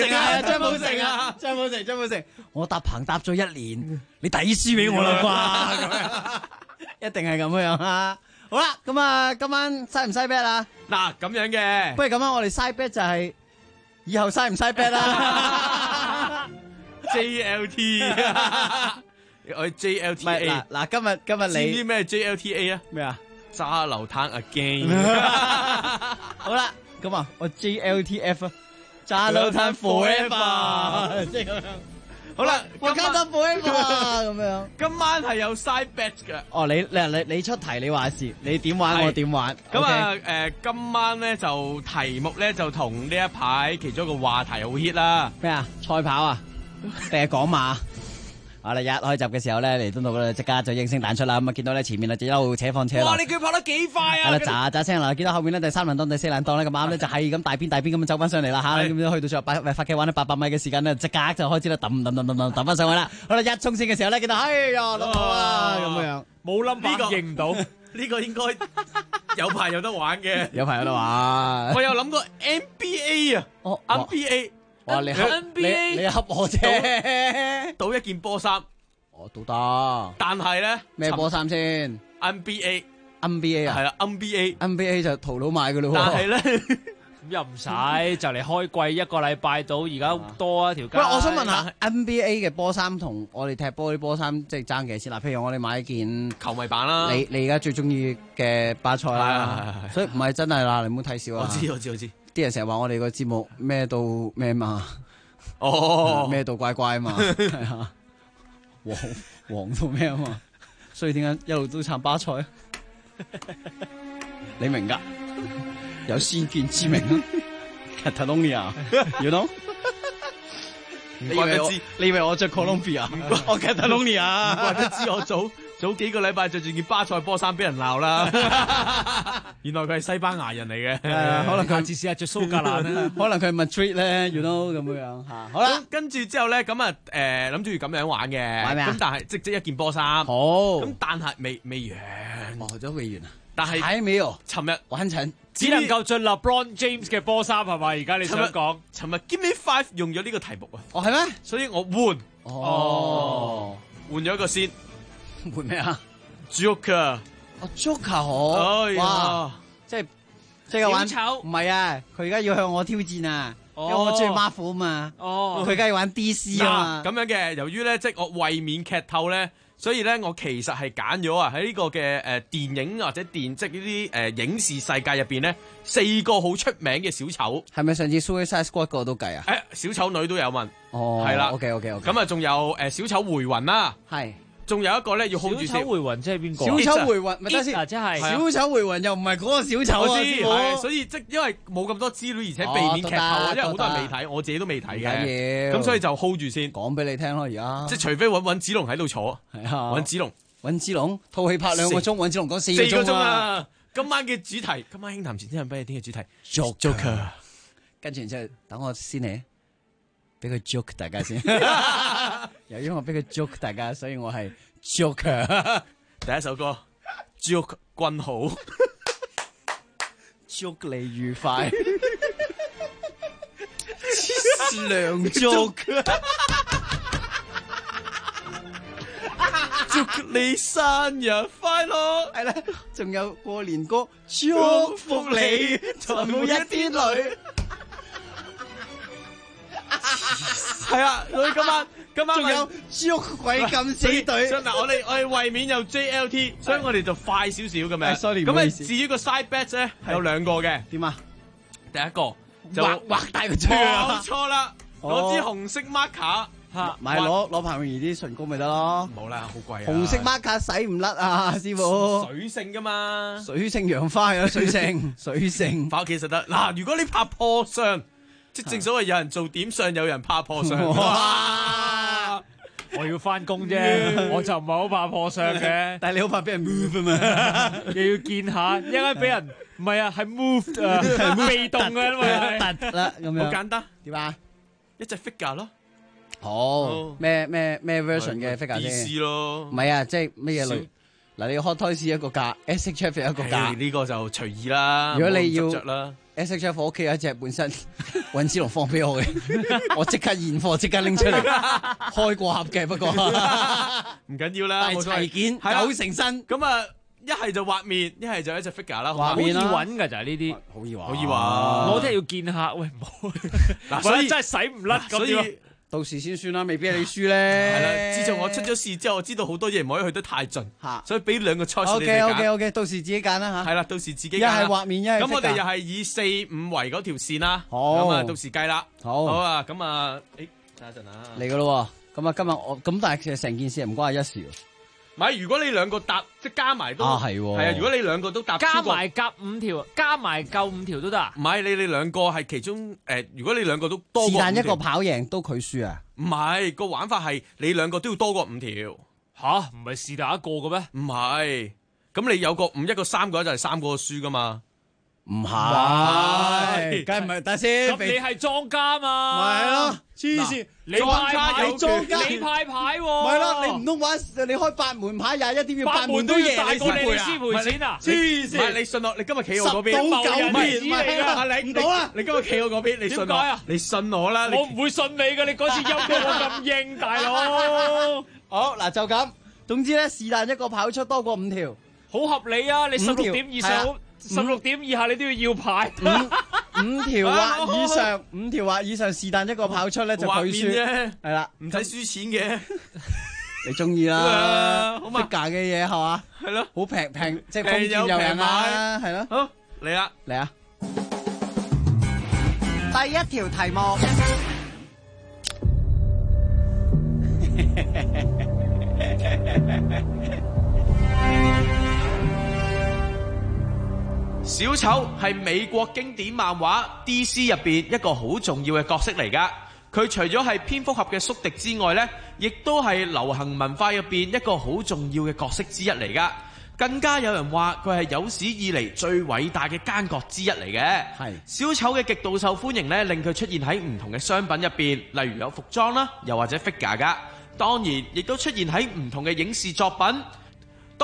成，我搭棚搭咗1年，你抵輸俾我啦啩？咁樣一定係咁樣啊！好啦，咁啊，今晚嘥唔嘥 bet 啊？ 嗱，咁樣嘅， 不如咁啊，我哋嘥 bet 就係以後嘥唔嘥 bet 啦。 JLT， 我 JLTA。 嗱，今日你知唔知咩 JLTA 啊？ 咩啊？ 揸流灘 again。 好啦，咁啊，我 JLTF 啊。揸流灘 forever， 即係咁樣。好啦，我加得 forever 咁樣。 今晚係有 side bet 嘅。 哦，你出題，你話事，你點玩我點玩。 咁啊，今晚咧就題目咧就同呢一排其中一個話題好 hit 啦。 咩啊？賽跑啊？定係講馬？我哋一開閘嘅時候咧，嚟到度咧即刻就應聲彈出啦。咁啊，見到咧前面啊就一路扯放車啦。 哇！你佢跑得幾快啊！ 係啦，喳聲啦，見到後面咧第3輪檔、第4輪檔咧咁啱咧就係咁大邊咁樣走翻上嚟啦嚇。咁樣去到最後發企玩咗800米嘅時間咧，即刻就開始咧揼翻上去啦。好啦，一衝線嘅時候咧，見到哎呀落後啊咁樣， 冇冧認唔到。 呢個應該有排有得玩嘅， 有排有得玩。 我有諗過 NBA 啊，NBA。 哇！你恰我啫， 賭一件波衫， 我都得。 但係咧， 咩波衫先 ？NBA 啊， 係啦 ，NBA 就淘佬買噶咯。 但係咧， 咁又唔使，就嚟開季1個禮拜到，而家多一條街。 喂，我想問下 NBA 嘅波衫同我哋踢波啲波衫即係爭幾錢？嗱，譬如我哋買一件球迷版啦， 你而家最中意嘅巴塞啦，所以唔係真係啦，你唔好睇少啊。 我知。 啲人成日話我哋個節目咩到咩嘛， 哦， 咩到乖乖嘛，係啊，黃到咩啊嘛， 所以點解一路都撐巴塞？你明㗎？有先見之明啊 ！Catalonia，you know？ 你以為我着 Colombia？ 我 Catalonia， 唔怪得知我早幾個禮拜着住件巴塞波衫俾人鬧啦。原來佢係西班牙人嚟嘅， 可能佢下次試下着蘇格蘭啦。 可能佢係 Madrid 咧，you know 咁樣嚇。好啦， 跟住之後咧，咁啊諗住咁樣玩嘅， 玩咩啊？ 咁但係即一件波衫。 好。 咁但係未完， 都未完啊！ 但係還沒有， 尋日玩緊， 只能夠着 LeBron James 嘅波衫係咪？而家你想講？ 尋日 Give Me Five 用咗呢個題目啊！ 哦，係咩？ 所以我換。換咗一個先。 換咩啊 ？Joker。 Joker 好。哇！即係玩小丑。 唔係啊！佢而家要向我挑戰啊！因為我中意 Marvel 啊嘛。佢而家要玩 DC 啊嘛。 咁樣嘅，由於咧即我為免劇透咧。所以咧，我其實係揀咗啊喺呢個嘅電影或者即呢啲影視世界入邊咧，4個好出名嘅小丑。 係咪上次 Suicide Squad 個都計啊？ 小丑女都有問。 哦， 係啦。 OK。 咁啊，仲有小丑回魂啦。 係。 仲有一個咧要 hold 住先。 小丑回魂即係邊個？ 小丑回魂咪得先。 即係小丑回魂又唔係嗰個小丑啊！ 係，所以因為冇咁多資料，而且避免劇透啊，因為好多人未睇，我自己都未睇嘅。咁所以就 hold 住先， 講俾你聽咯。而家即係除非揾子龍喺度坐， 係啊， 揾子龍。 揾子龍套戲拍2個鐘，揾子龍講4個鐘啊！今晚嘅主題，今晚輕談前天俾你聽嘅主題 Joker， 跟住然之後等我先嚟，俾佢 joke 大家先。由於我俾佢 joke 大家，所以我係 Joker。 第一首歌 Joke 君好 ，Joke 你愉快，良 joke。 祝你生日快樂， 係啦，仲有過年歌，祝福你在每一天裏。 係啊，所以今晚仲有祝鬼敢死隊。 嗱，我哋為免有 JLT， 所以我哋就快少少咁樣。 sorry， 咁啊，至於個 side bet 咧有2個嘅。 點啊？ 第一個就畫大個章。 冇錯啦，攞支紅色 marker。 買攞彭詠儀啲唇膏咪得咯， 冇啦，好貴啊！ 紅色 marker 洗唔甩啊，師傅。 水性噶嘛， 水性楊花啊，水性。 翻屋企實得嗱，如果你怕破相，即正所謂有人做點相，有人怕破相。 哇！我要翻工啫，我就唔係好怕破相嘅， 但係你好怕俾人 move 啊嘛， 又要見下，一陣俾人唔係啊，係 move 啊，被動嘅，因為突啦咁樣。 好簡單， 點啊？ 一隻 figure 咯。 好咩 version 嘅 figure 先 DC 咯， 唔係啊，即係乜嘢類嗱？你 Hot Toys 一個價 ，SHF 一個價， 呢個就隨意啦。 如果你要着啦 SHF 我屋企有一隻本身尹子龍放俾我嘅，我即刻現貨，即刻拎出嚟開過盒嘅，不過唔緊要啦， 齊件9成新咁啊！一係就畫面，一係就一隻 figure 啦， 好易揾㗎就係呢啲， 好易揾， 好易揾。 我真係要見下，喂唔好嗱，所以真係洗唔甩咁。 所以到時先算啦，未必係你輸咧。 係啦，自從我出咗事之後，我知道好多嘢唔可以去得太盡，所以俾2個 choice 你哋揀。 OK，到時自己揀啦嚇。 係啦，到時自己揀。 一係畫面，一係 figure。 咁我哋又係以4、5圍嗰條線啦。 好。 咁啊，到時計啦。 好啊，咁啊，等一陣啊。 嚟㗎咯喎，咁啊，今日我咁，但係其實成件事唔關阿一事喎。 唔係，如果你2個搭，即加埋都係喎。 係啊，如果你2個都搭， 加埋夾5條，加埋夠5條都得啊？ 唔係，你2個係其中如果你2個都多過5條， 是但一個跑贏都佢輸啊？ 唔係，個玩法係你2個都要多過5條。 吓？唔係是但一個嘅咩？ 唔係，咁你有個5，一個3嘅話就係3個輸噶嘛？ 唔係，梗係唔係？等先， 咁你係莊家嘛？ 咪係咯，黐線！ 你派牌， 莊家， 你派牌喎？ 咪咯，你唔通玩？你開8門牌21點要8門都贏大過你先賠錢啊？黐線！ 唔係你信我，你今日企我嗰邊， 十賭9 騙嚟㗎， 你唔到啊！你今日企我嗰邊，你信我？你信我啦！ 我唔會信你㗎，你嗰次陰到我咁硬，大佬。 好嗱，就咁。總之咧，是但一個跑出多過5條， 好合理啊！你16點以上，16點以下你都要派。 5條或以上，5條或以上，是但一個跑出咧就佢輸，係啦， 唔使輸錢嘅， 你中意啦，好價嘅嘢係嘛， 係咯， 好平，即係豐儉由人啊，係咯， 好嚟啊， 嚟啊！第一條題目， 小丑係美國經典漫畫 DC 入邊一個好重要嘅角色嚟噶。佢除咗係蝙蝠俠嘅宿敵之外呢，亦都係流行文化入邊一個好重要嘅角色之一嚟噶。更加有人話佢係有史以嚟最偉大嘅奸角之一嚟嘅。係小丑嘅極度受歡迎呢，令佢出現喺唔同嘅商品入邊，例如有服裝啦，又或者 figure 噶。當然，亦都出現喺唔同嘅影視作品。除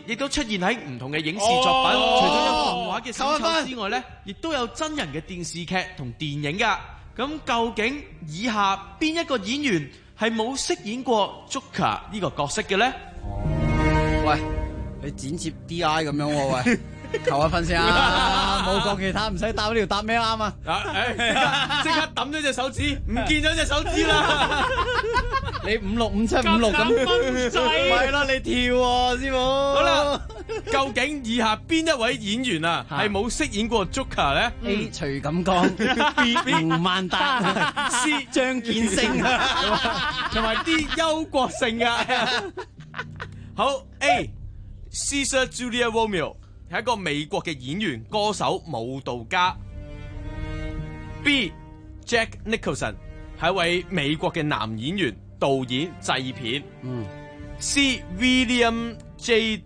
咗有動畫嘅小丑之外呢，亦都有真人嘅電視劇同電影噶。咁究竟以下邊一個演員係冇飾演過 Joker 呢個角色嘅呢？ 喂，你剪接 DI 咁樣喎，喂，求下分先啊！冇講其他，唔使答呢條答咩啱啊！ 即刻抌咗隻手指，唔見咗隻手指啦！ 你565756咁，係咯，你跳喎，師傅。 好啦，究竟以下邊一位演員啊係冇飾演過 Joker 咧 ？A 徐錦江，B 吳孟達，C 張建聲， 同埋 D 邱國勝啊！好 A Caesar Julia Romeo 係一個美國嘅演員、歌手、舞蹈家。B Jack Nicholson 係一位美國嘅男演員、導演、製片。C William J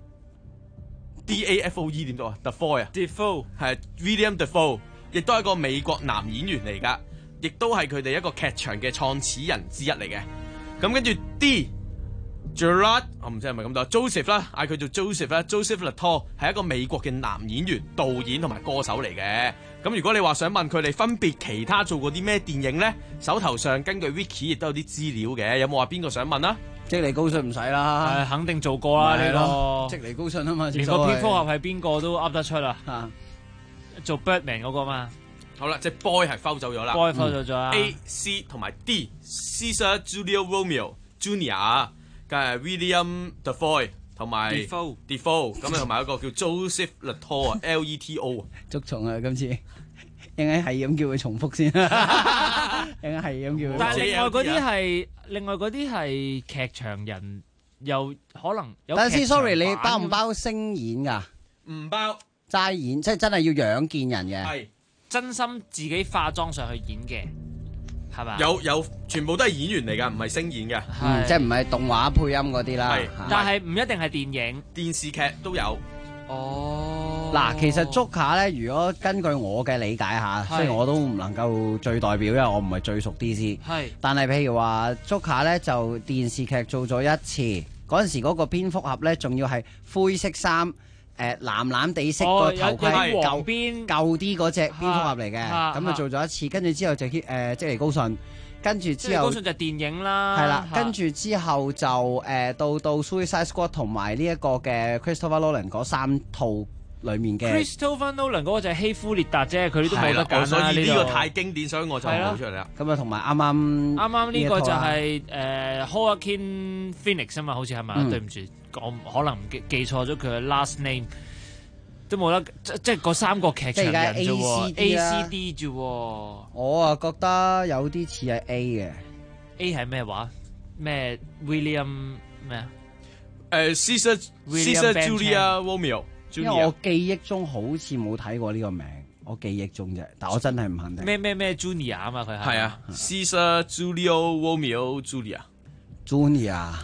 Dafoe 點讀啊 ？Dafoe 啊 ？Dafoe 係 William Dafoe， 亦都係一個美國男演員嚟噶，亦都係佢哋一個劇場嘅創始人之一嚟嘅。咁跟住 D Gerard， 我唔知係咪咁多 Joseph 啦，嗌佢做 Joseph 啦 ，Joseph Latour 係一個美國嘅男演員、導演同埋歌手嚟嘅。咁如果你話想問佢哋分別其他做過啲咩電影咧，手頭上根據 Wiki 亦都有啲資料嘅，有冇話邊個想問啊？ 積尼高遜唔使啦， 肯定做過啦呢個。 積尼高遜啊嘛， 連個蝙蝠俠係邊個都噏得出啦。做 Birdman 嗰個嘛。 好啦，即係 Boy 係摟走咗啦。 Boy 摟走咗啦。 A、C 同埋 D Caesar Julia Romeo Jr. 梗係 William Dafoe 同埋 Defoe， 咁啊同埋一個叫 Joseph Latour 啊 ，Leto 捉蟲啊！今次應該係咁叫佢重複先，應該係咁叫佢。 但係另外嗰啲係劇場人，又可能有。 但係先 sorry， 你包唔包聲演㗎？ 唔包， 齋演，即係真係要樣見人嘅。 係真心自己化妝上去演嘅。係嘛？ 有全部都係演員嚟㗎，唔係聲演嘅， 即係唔係動畫配音嗰啲啦。 但係唔一定係電影、 電視劇都有。 哦，嗱，其實 Joker 咧，如果根據我嘅理解下，雖然我都唔能夠最代表，因為我唔係最熟 DC。但係譬如話 Joker 咧，就電視劇做咗一次，嗰陣時嗰個蝙蝠俠咧，仲要係灰色衫。藍藍地色個頭盔，舊啲嗰隻蝙蝠俠嚟嘅，咁就做咗一次，跟住之後就積尼高遜，跟住之後積尼高遜就電影啦， 係啦，跟住之後就到 Suicide Squad 同埋呢一個嘅 Christopher Nolan 嗰3套裡面嘅 Christopher Nolan 嗰個就係希夫列達啫，佢都冇得揀啦， 所以呢個太經典，所以我就冇出嚟啦。 咁啊，同埋啱呢個就係Joaquin Phoenix 啊嘛，好似係嘛？對唔住。我可能記錯咗佢嘅 last name， 都冇得即係嗰3個劇場人啫喎 ，A、C、D 啫喎。 我啊覺得有啲似係 A 嘅。 A 係咩話？咩 William 咩啊 ？Caesar Julia Romeo。 因為我記憶中好似冇睇過呢個名，我記憶中啫，但我真係唔肯定。 咩 Junior 啊嘛，佢係啊 ，Caesar Julia Romeo Junior 係啊。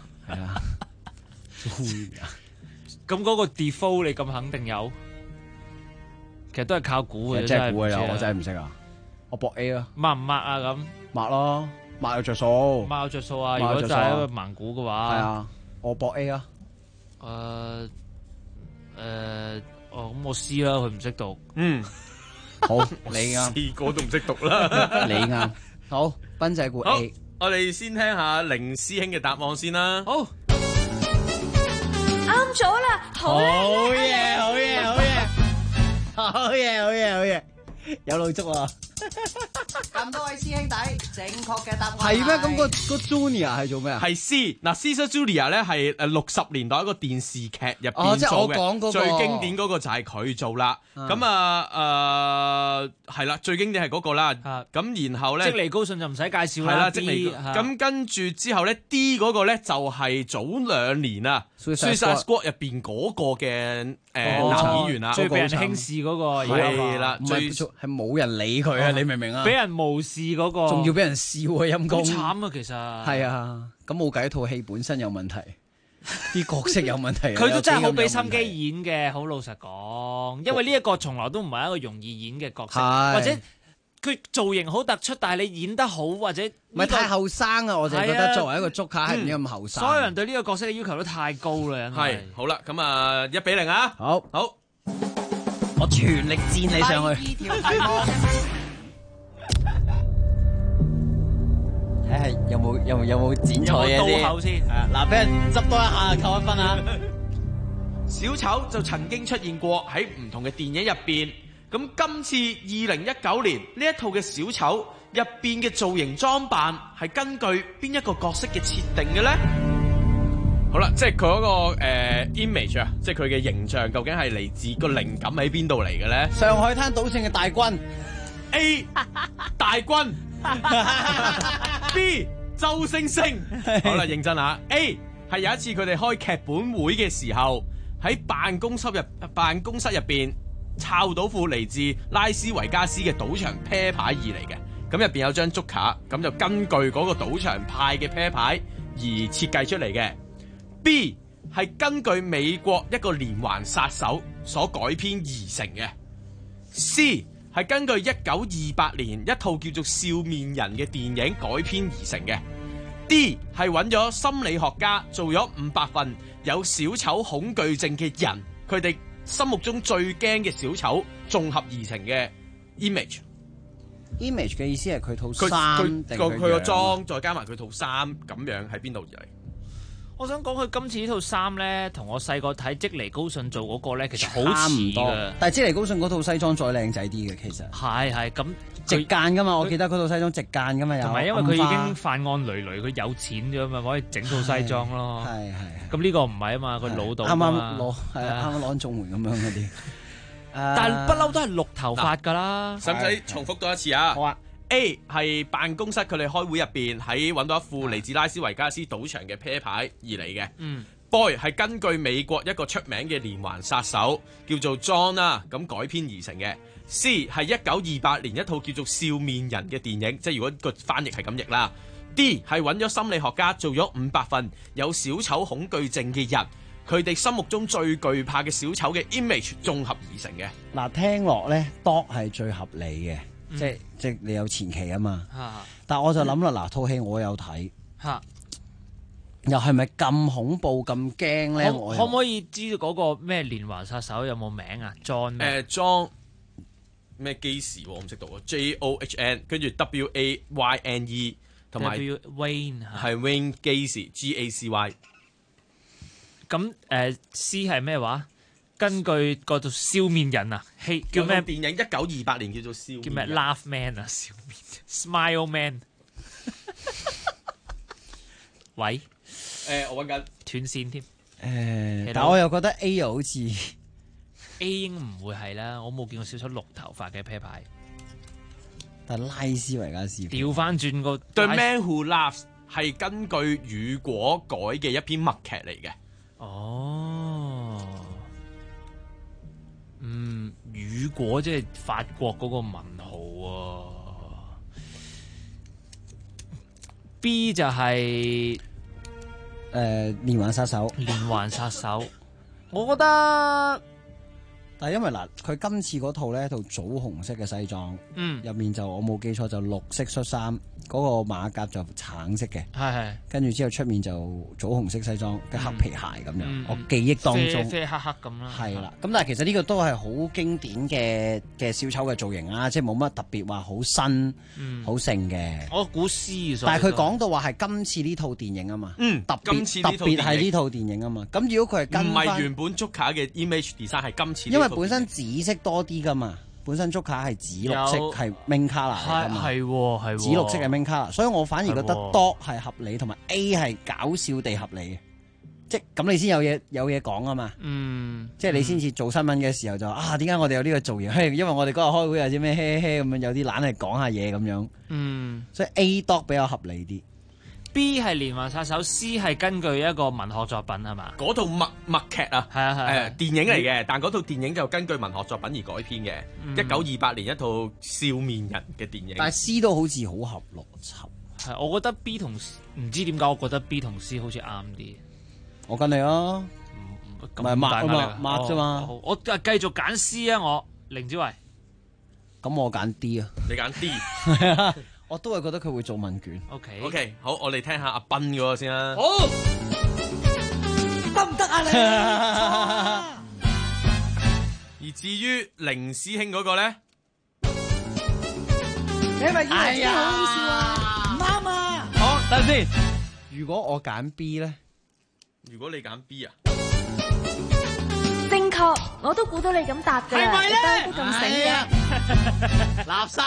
咁嗰個 Defoe 你咁肯定有？其實都係靠估嘅， 真係估嘅，我真係唔識啊！我搏 A 咯， 抹唔抹啊？咁抹咯，抹有着數， 抹有着數啊！如果就係一個盲估嘅話， 係啊，我搏 A 啊。 哦， 咁我 C 啦，佢唔識讀。 好，你啱 ，4個都唔識讀啦， 你啱。好，賓仔估 A。 我哋先聽下凌師兄嘅答案先啦。 好。 啱咗啦，好嘢，有腦足啊！咁多位師兄弟，正確嘅答案係咩？咁個 Junior 係做咩啊？ 係 C 嗱 ，Caesar Julia 咧係60年代一個電視劇入邊即係我講嗰個最經典嗰個就係佢做啦。咁係啦，最經典係嗰個啦。咁然後咧， 積尼高遜就唔使介紹啦。 係啦，積尼咁跟住之後咧 ，D 嗰個咧就係早2年啊， Suicide Squad 入邊嗰個嘅男演員啦， 最被人輕視嗰個係啦， 最係冇人理佢啊！你明唔明啊？ 俾人無視嗰個， 仲要俾人笑啊！陰公， 好慘啊！其實係啊，咁冇計，套戲本身有問題，啲角色有問題。 佢都真係好俾心機演嘅，好老實講，因為呢一個從來都唔係一個容易演嘅角色，或者。佢造型好突出，但係你演得好或者唔係太後生啊！我就覺得作為一個Joker係唔應該咁後生。 所有人對呢個角色嘅要求都太高啦， 係好啦，咁啊1-0啊！ 好， 我全力戰你上去。 睇下有冇剪錯嘢先。 刀口先。 嗱，俾人執多一下，扣1分啊！ 小丑就曾經出現過喺唔同嘅電影入邊。咁今次2019年呢一套嘅小丑入邊嘅造型裝扮係根據邊一個角色嘅設定嘅咧？好啦，即係佢嗰個image 啊，即係佢嘅形象究竟係嚟自個靈感喺邊度嚟嘅咧？ 上海灘賭聖嘅大軍 A 大軍B 周星星。好啦，認真啊 A 係有一次佢哋開劇本會嘅時候喺辦公室入邊。抄到副嚟自拉斯維加斯嘅賭場啤牌二嚟嘅，咁入邊有張竹卡，咁就根據嗰個賭場派嘅啤牌而設計出嚟嘅。B 係根據美國一個連環殺手所改編而成嘅。C 係根據1928年一套叫做《笑面人》嘅電影改編而成嘅。D 係揾咗心理學家做咗500份有小丑恐懼症嘅人，佢哋心目中最驚嘅小丑綜合而成嘅 image。image 嘅意思係佢套衫定佢個裝，再加埋佢套衫咁樣喺邊度嚟？ 我想講佢今次呢套衫咧，同我細個睇積尼高遜做嗰個咧，其實好似嘅。 但係積尼高遜嗰套西裝再靚仔啲嘅，其實係咁直間噶嘛，我記得嗰套西裝直間噶嘛， 同埋因為佢已經犯案累累，佢有錢咗嘛，可以整套西裝咯。係。咁呢個唔係啊嘛，佢老到啱啱攞綜援咁樣嗰啲。 但係不嬲都係綠頭髮㗎啦。 使唔使重複多一次啊？好啊。A 係辦公室佢哋開會入邊喺揾到一副嚟自拉斯維加斯賭場嘅啤牌而嚟嘅。Boy 係根據美國一個出名嘅連環殺手叫做 John 啦，咁改編而成嘅。C 係1928年一套叫做《笑面人》嘅電影，即係如果個翻譯係咁譯啦。D 係揾咗心理學家做咗500份有小丑恐懼症嘅人，佢哋心目中最懼怕嘅小丑嘅 image 綜合而成嘅。 嗱，聽落咧 Doc 係最合理嘅。即係你有前期啊嘛，但係我就諗啦，嗱，套戲我有睇，又係咪咁恐怖咁驚咧？ 可唔可以知道嗰個咩連環殺手有冇名啊 ？John 咩基士我唔識讀啊 ，John 跟住 Wayne 同埋 Wayne 係 Wayne Gacy Gacy。咁 C 係咩話？根據嗰套笑面人啊，叫咩電影？1928年叫做笑面人，叫咩 ？Laugh Man 啊，笑面 Smile Man。喂， 我揾緊斷線添。 但我又覺得 A 又好似 A 應唔會係啦，我冇見過小丑綠頭髮嘅啤牌。 但拉斯維加斯調翻轉個 The Man Who Laughs 係根據雨果改嘅一篇默劇嚟嘅。 哦。雨果即係法國嗰個文豪啊。B 就係連環殺手。 連環殺手，我覺得， 但係因為嗱，佢今次嗰套咧，套棗紅色嘅西裝，入面就我冇記錯就綠色恤衫，嗰個馬甲就橙色嘅， 係，跟住之後出面就棗紅色西裝嘅黑皮鞋咁樣，我記憶當中啡黑黑咁啦， 係啦，咁但係其實呢個都係好經典嘅小丑嘅造型啊，即係冇乜特別話好新好盛嘅。 我估 C， 但係佢講到話係今次呢套電影啊嘛，特別係呢套電影啊嘛，咁如果佢係跟翻唔係原本Joker嘅 image design 係今次， 因為本身紫色多啲噶嘛，本身Joker係紫綠色係 main color 嚟噶嘛， 係紫綠色係 main color，所以我反而覺得 Doc 係合理，同埋 A 係搞笑地合理嘅，即係咁你先有嘢講啊嘛，即係你先至做新聞嘅時候就點解我哋有呢個造型？因為我哋嗰日開會有啲咩咁樣，有啲懶係講下嘢咁樣，所以 A Doc 比較合理啲。 B 係連環殺手 ，C 係根據一個文學作品係嘛？ 嗰套默劇啊， 係電影嚟嘅，但嗰套電影就根據文學作品而改編嘅。1928年一套笑面人嘅電影。 但係 C 都好似好合邏輯。 係，我覺得 B 同唔知點解，我覺得 B 同 C 好似啱啲。 我跟你啊，唔係抹啊嘛，抹啫嘛。 我繼續揀 C 啊，我凌子維。 咁我揀 D 啊。 你揀 D。 係啊，我都係覺得佢會做問卷。 OK， 好，我哋聽下阿斌嗰個先啦。 好，得唔得啊你？ 而至於凌師兄嗰個咧， 你係咪以為好好笑啊？唔啱啊！ 好，等陣先。如果我揀 B 咧？ 如果你揀 B 啊？ 正確，我都估到你咁答嘅， 係咪咧？ 都咁醒嘅。 垃圾。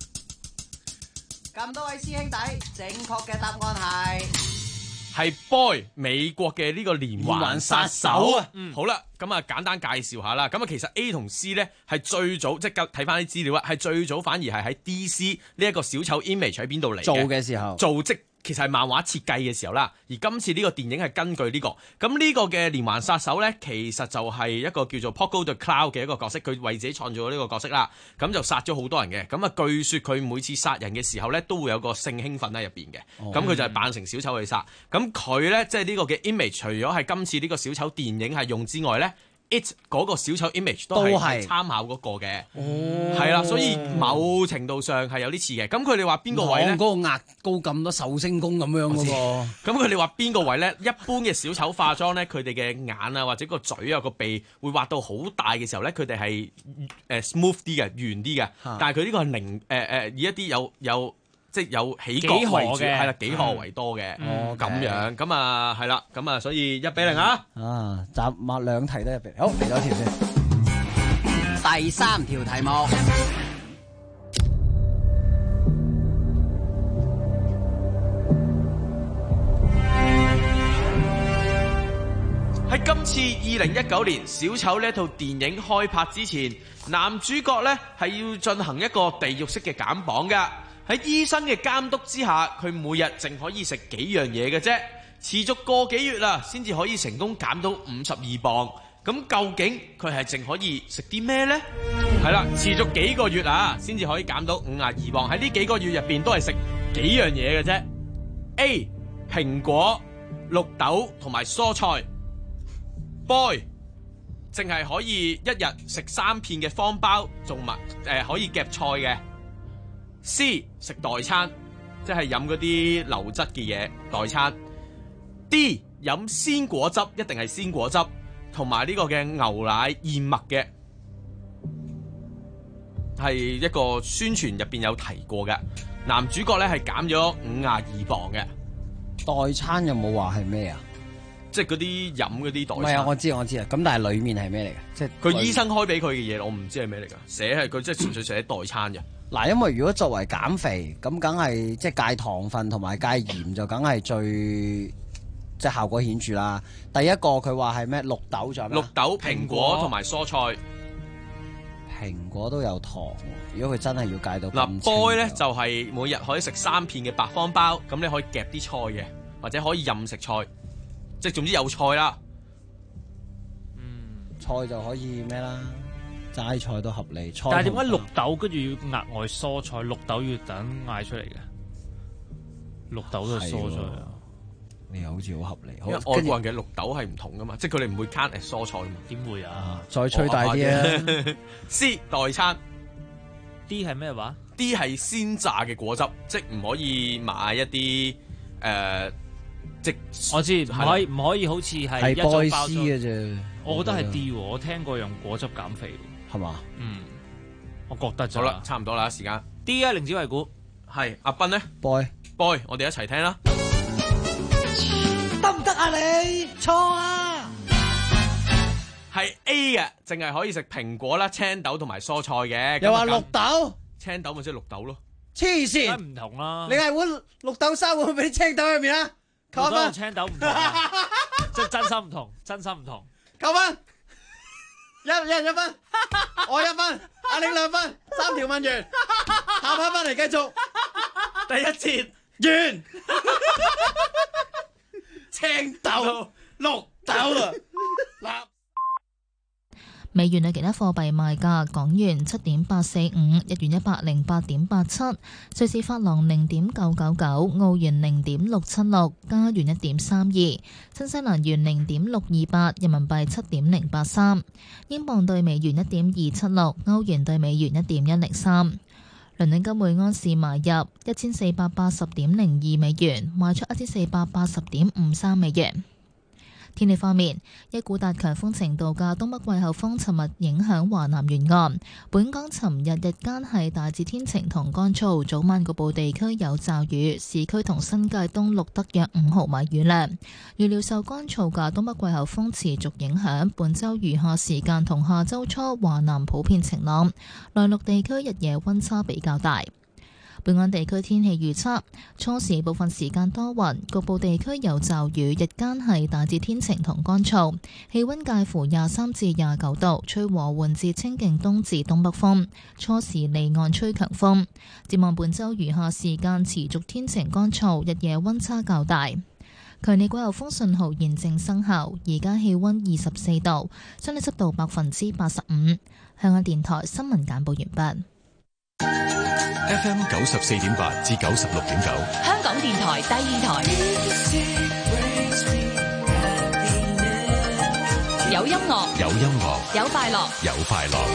咁多位師兄弟，正確嘅答案係 Boy 美國嘅呢個連環殺手啊！好啦，咁啊簡單介紹下啦。咁啊其實 A 同 C 咧係最早，即係睇翻啲資料啊，係最早反而係喺 DC 呢一個小丑 image 喺邊度嚟嘅？ 做嘅時候， 其實係漫畫設計嘅時候啦，而今次呢個電影係根據呢個。咁呢個嘅連環殺手呢，其實就係一個叫做 Pogo the Clown 嘅一個角色，佢為自己創造咗呢個角色啦。咁就殺咗好多人嘅。咁啊，據說佢每次殺人嘅時候呢，都會有個性興奮喺入邊嘅。咁佢就係扮成小丑去殺。咁佢呢，即係呢個嘅 image，除咗係今次呢個小丑電影係用之外呢。It 嗰個小丑 image 都係參考嗰個嘅，係啦，所以某程度上係有啲似嘅。咁佢哋話邊個位咧？ 嗰個額高咁多壽星公咁樣嗰個。 咁佢哋話邊個位咧？一般嘅小丑化妝咧，佢哋嘅眼啊或者個嘴啊個鼻會畫到好大嘅時候咧，佢哋係smooth 啲嘅，圓啲嘅。但係佢呢個係以一啲有。即係有起角為主，係啦，幾何為多嘅，咁樣，咁啊係啦，咁啊所以1-0啊！ 啊，集默兩題都1-0，好，嚟多條先。第3條題目喺今次2019年小丑呢一套電影開拍之前，男主角咧係要進行一個地獄式嘅減磅㗎。喺醫生嘅監督之下，佢每日淨可以食幾樣嘢嘅啫，持續個幾月啦，先至可以成功減到52磅。咁究竟佢係淨可以食啲咩呢？係啦，持續幾個月啊，先至可以減到52磅。喺呢幾個月入邊都係食幾樣嘢嘅啫。A 蘋果、綠豆同埋蔬菜。Boy 淨係可以一日食3片嘅方包，仲可以夾菜嘅。C 食代餐，即係飲嗰啲流質嘅嘢代餐。D 飲鮮果汁，一定係鮮果汁，同埋呢個嘅牛奶燕麥嘅，係一個宣傳入邊有提過嘅。男主角咧係減咗52磅嘅。 代餐有冇話係咩啊？ 即係嗰啲飲嗰啲代餐。唔係啊，我知啊。咁但係裡面係咩嚟嘅？即係佢醫生開俾佢嘅嘢，我唔知係咩嚟㗎。寫係佢即係純粹寫代餐嘅。 嗱，因為如果作為減肥，咁梗係即係戒糖分同埋戒鹽就梗係最即係效果顯著啦。第一個佢話係咩？綠豆仲有咩？ 綠豆、蘋果同埋蔬菜。 蘋果都有糖，如果佢真係要戒到咁。 Boy 咧就係每日可以食3片嘅白方包，咁你可以夾啲菜嘅，或者可以任食菜，即係總之有菜啦。 菜就可以咩啦？齋菜都合理，菜但係點解綠豆跟住要額外蔬菜？綠豆要等嗌出嚟嘅，綠豆都係蔬菜啊！ 你又好似好合理， 因為外國人嘅綠豆係唔同噶嘛，即係佢哋唔會 count as 蔬菜嘛。 點會啊？ 再吹大啲啊 ！C 代餐 ，D 係咩話 ？D 係鮮榨嘅果汁，即係唔可以買一啲即我知唔可以好似係一種包裝嘅啫。 我覺得係 D 喎，我聽過用果汁減肥， 係嘛？ 我覺得好啦，差唔多啦，時間 D 啊，凌子維估係阿斌咧 ，Boy， 我哋一齊聽啦。 得唔得啊你？錯啊！ 係 A 嘅，淨係可以食蘋果啦、青豆同埋蔬菜嘅。 又話綠豆， 青豆咪即係綠豆咯。 黐線， 唔同啦。 你係碗綠豆沙會唔會俾啲青豆入面啊？ 綠豆同青豆唔同，真心唔同，真心唔同。 扣分，一人1分，我1分，阿玲2分，3條問完，下翻嚟繼續， 第一節完。 青豆、綠豆啊！ 美元嘅其他貨幣賣價：港元7.845，日元108.87，瑞士法郎0.999，澳元0.676，加元1.32，新西蘭元0.628，人民幣7.083，英鎊對美元1.276，歐元對美元1.103。倫敦金每安士買入1480.02美元，賣出1480.53美元。天氣方面，一股達強風程度嘅東北季候風尋日影響華南沿岸。本港尋日日間係大致天晴同乾燥，早晚局部地區有驟雨，市區同新界東錄得約5毫米雨量。預料受乾燥嘅東北季候風持續影響，本週餘下時間同下週初華南普遍晴朗，內陸地區日夜溫差比較大。本港地區天氣預測：初時部分時間多雲，局部地區有驟雨，日間係大致天晴同乾燥，氣溫介乎23至29度，吹和緩至清勁東至東北風，初時離岸吹強風。展望本週餘下時間持續天晴乾燥，日夜溫差較大。強烈季候風信號現正生效，而家氣溫24度，相對濕度85%。香港電台新聞簡報完畢。 FM 94.8至96.9， 香港電台第二台，有音樂， 有音樂， 有快樂， 有快樂。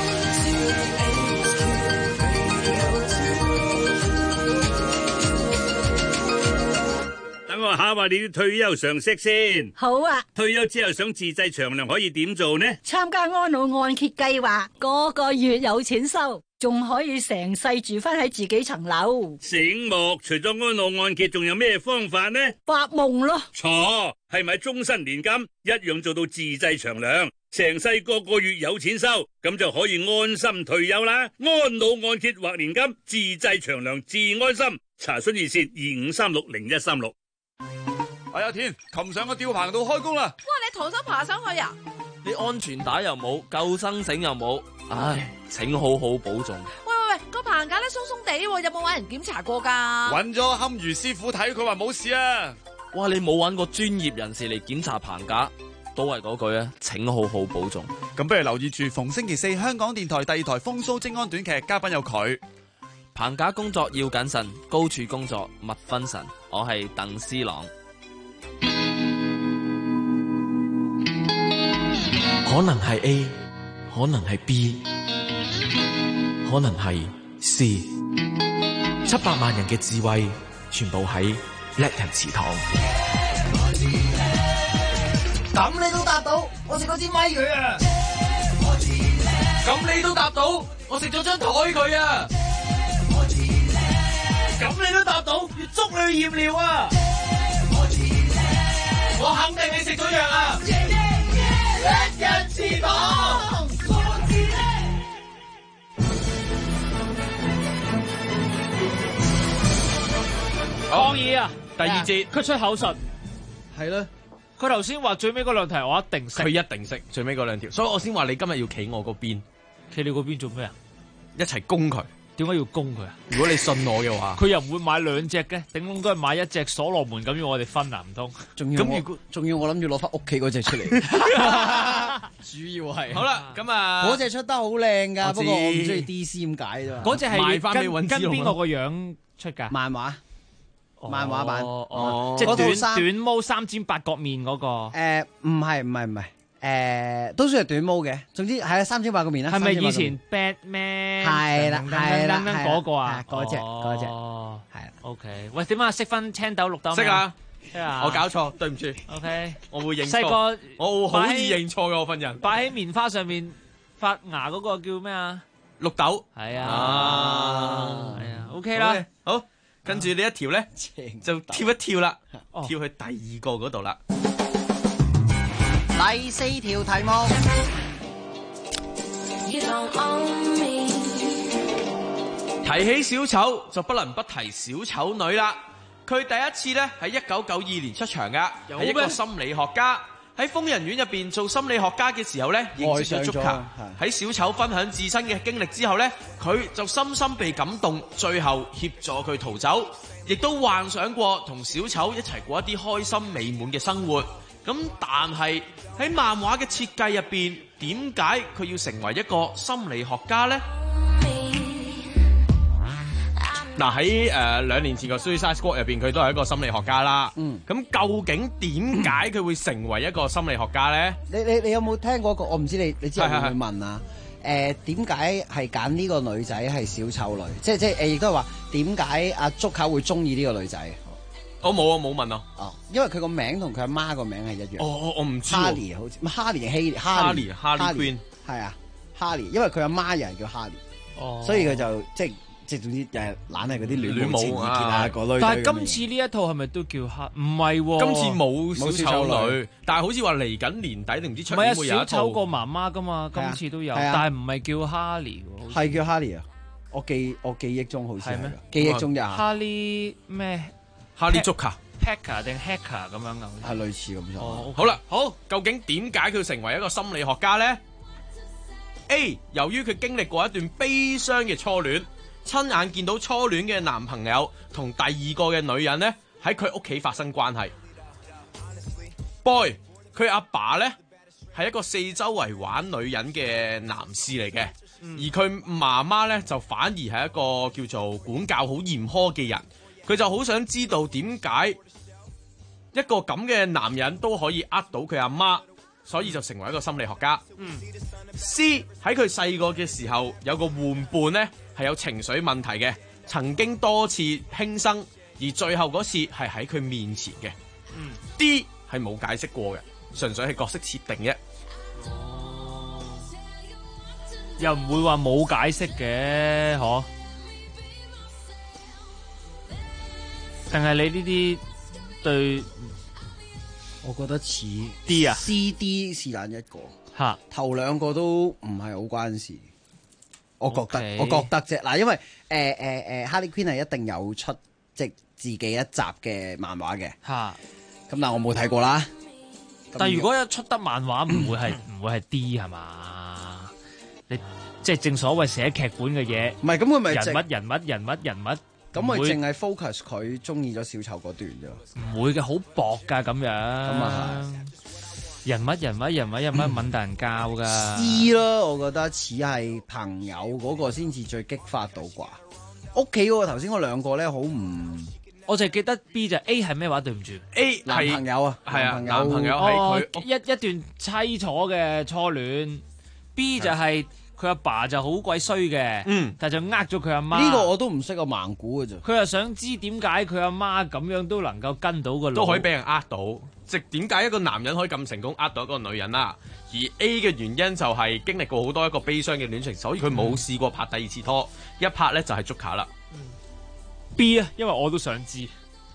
等我考下你啲退休常識先。 好啊， 退休之後想自製長糧可以點做呢？ 參加安老按揭計劃，個月有錢收。仲可以成世住翻喺自己層樓。 醒目，除咗安老按揭，仲有咩方法呢？ 發夢咯。 錯，係咪終身年金一樣做到自製長糧，成世個月有錢收，咁就可以安心退休啦。安老按揭或年金，自製長糧自安心。查詢熱線25360136。 阿田，擒上個吊棚度開工啦！ 哇，你徒手爬上去啊？ 你安全帶又冇，救生繩又冇，唉，請好好保重。 喂，個棚架咧鬆鬆地，有冇搵人檢查過噶？ 搵咗堪輿師傅睇，佢話冇事啊。 哇，你冇搵個專業人士嚟檢查棚架，都係嗰句啊，請好好保重。 咁不如留意住逢星期四香港電台第二台風騷精安短劇，嘉賓有佢。 棚架工作要謹慎，高處工作勿分神。我係鄧思朗。 可能係 A， 可能係 B， 可能係 C。700萬人嘅智慧，全部喺叻人祠堂。 咁你都答到，我食咗支咪佢啊！ 咁你都答到，我食咗張台佢啊！ 咁你都答到，要捉你去驗尿啊！我肯定你食咗藥啊！叻人祠堂， 抗議啊！ 第二節， 佢出口術， 係咯。 佢頭先話最尾嗰兩題我一定識， 佢一定識最尾嗰兩條，所以我先話你今日要企我嗰邊。 企你嗰邊做咩啊？ 一齊攻佢。 點解要攻佢啊？ 如果你信我嘅話， 佢又唔會買兩隻嘅，頂籠都係買一隻所羅門咁，要我哋分啊唔通？ 仲要我諗住攞翻屋企嗰隻出嚟，主要係好啦，咁啊， 嗰隻出得好靚噶，不過我唔中意 DC 咁解啫嘛。 嗰隻係跟邊個個樣出噶？ 漫畫版即係短毛3尖八角面嗰個。 唔係。都算係短毛嘅，總之係啊，3尖8個面啦。 係咪以前 Batman？ 係啦，嗰個啊， 嗰隻係啦。OK， 喂，點啊？識分青豆綠豆識啊？ 啊！ 我搞錯，對唔住。 OK， 我會認錯。 細個我好易認錯嘅我份人。 擺喺棉花上面發芽嗰個叫咩啊？ 綠豆。 係啊。係啊。OK 啦。 好，跟住呢一條咧就跳一跳啦，跳去第二個嗰度啦。 第4條題目， 提起小丑就不能不提小丑女啦。佢第一次咧喺1992年出場噶，係一個心理學家， 喺瘋人院入邊做心理學家嘅時候呢，認識咗 Joker。喺小丑分享自身嘅經歷之後呢，佢就深深被感動，最後協助佢逃走，亦都幻想過同小丑一齊過一啲開心美滿嘅生活。咁但係喺漫畫嘅設計入邊，點解佢要成為一個心理學家呢？嗱，喺2年前個 Suicide Squad 入邊，佢都係一個心理學家啦。咁究竟點解佢會成為一個心理學家咧？ 你有冇聽過一個？我唔知你之後會唔會問啊？點解係揀呢個女仔係小丑女？即亦都係話點解阿Joker會中意呢個女仔？ 我冇問啊。 哦，因為佢個名同佢阿媽個名係一樣。 我唔知。 Harley 好似Harley Quinn 係啊 Harley， 因為佢阿媽又係叫 Harley，所以佢就即係總之又係懶係嗰啲戀母情意結啊嗰類。 但係今次呢一套係咪都叫黑？唔係喎， 今次冇小丑女，但係好似話嚟緊年底定唔知出年會有一套。 唔係啊，小丑個媽媽噶嘛，今次都有，但係唔係叫 Harley 喎。 係叫 Harley 啊！我記憶中好似係咩？記憶中就 Harley 咩 ？Harley Joker。Hacker 定 Hacker 咁樣噶？ 係類似咁樣。 好啦，究竟點解佢成為一個心理學家咧 ？A. 由於佢經歷過一段悲傷嘅初戀。親眼見到初戀嘅男朋友同第二個嘅女人呢喺佢屋企發生關係。Boy， 佢阿爸呢係一個四周圍玩女人嘅男士嚟嘅，而佢媽媽呢就反而係一個叫做管教好嚴苛嘅人。佢就好想知道點解一個咁嘅男人都可以呃到佢阿媽，所以就成為一個心理學家。C， 喺佢細個嘅時候有個玩伴呢係有情緒問題嘅，曾經多次輕生，而最後嗰次係喺佢面前嘅。D 係冇解釋過嘅，純粹係角色設定啫。 又唔會話冇解釋嘅，嗬？定係你呢啲對？ 我覺得似 D 啊 ，C、D 是但一個嚇，頭兩個都唔係好關事。我覺得啫。嗱，因為Harley Quinn 係一定有出即自己一集嘅漫畫嘅嚇，咁但係我冇睇過啦。 但係如果一出得漫畫，唔會係 D 係嘛？你即係正所謂寫劇本嘅嘢， 唔係咁佢咪人物。 咁佢淨係 focus 佢中意咗小丑嗰段啫， 唔會嘅，好薄㗎咁樣。咁啊係， 人物問大人教㗎。 知咯，我覺得似係朋友嗰個先至最激發到啩。屋企嗰個頭先嗰兩個咧好唔， 我就記得 B 就 A 係咩話？對唔住 ，A 男朋友啊， 係啊，男朋友係佢一段凄楚嘅初戀。B 就係。佢阿爸就好鬼衰嘅，但係就呃咗佢阿媽。 呢個我都唔識個盲估嘅啫。 佢又想知點解佢阿媽咁樣都能夠跟到個女， 都可以俾人呃到。即係點解一個男人可以咁成功呃到一個女人啦？而 A 嘅原因就係經歷過好多一個悲傷嘅戀情，所以佢冇試過拍第二次拖，一拍咧就係Joker啦。 B 啊，因為我都想知，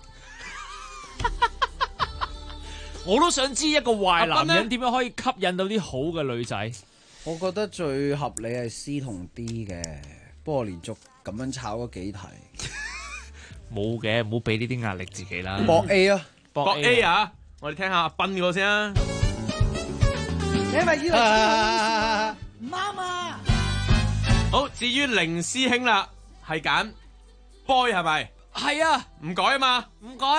我都想知一個壞男人點樣可以吸引到啲好嘅女仔。 我覺得最合理係 C 同 D 嘅，不過連續咁樣炒咗幾題， 冇嘅，唔好俾呢啲壓力自己啦。 博 A 啊， 博 A 啊，我哋聽下阿斌嗰個先啊。 你係咪以為唔啱啊？ 好，至於凌師兄啦，係揀 boy 係咪？ 係啊， 唔改啊嘛， 唔改，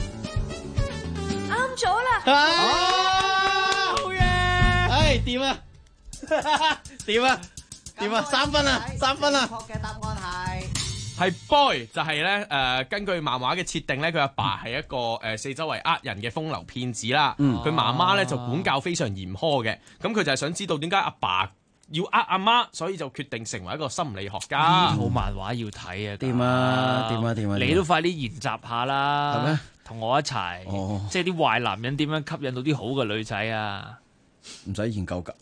啱咗啦。 好嘢，掂啊！點啊！3分啊！3分啊！ 確嘅答案係 boy 就係咧根據漫畫嘅設定咧，佢阿爸係一個四周圍呃人嘅風流騙子啦。佢媽媽咧就管教非常嚴苛嘅，咁佢就係想知道點解阿爸要呃阿媽，所以就決定成為一個心理學家。 呢套漫畫要睇啊！ 點啊！ 你都快啲研習下啦！ 係咩？ 同我一齊，即係啲壞男人點樣吸引到啲好嘅女仔啊！ 唔使研究㗎。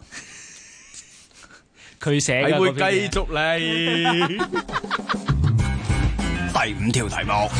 佢寫嘅會繼續嚟。 第5條題目，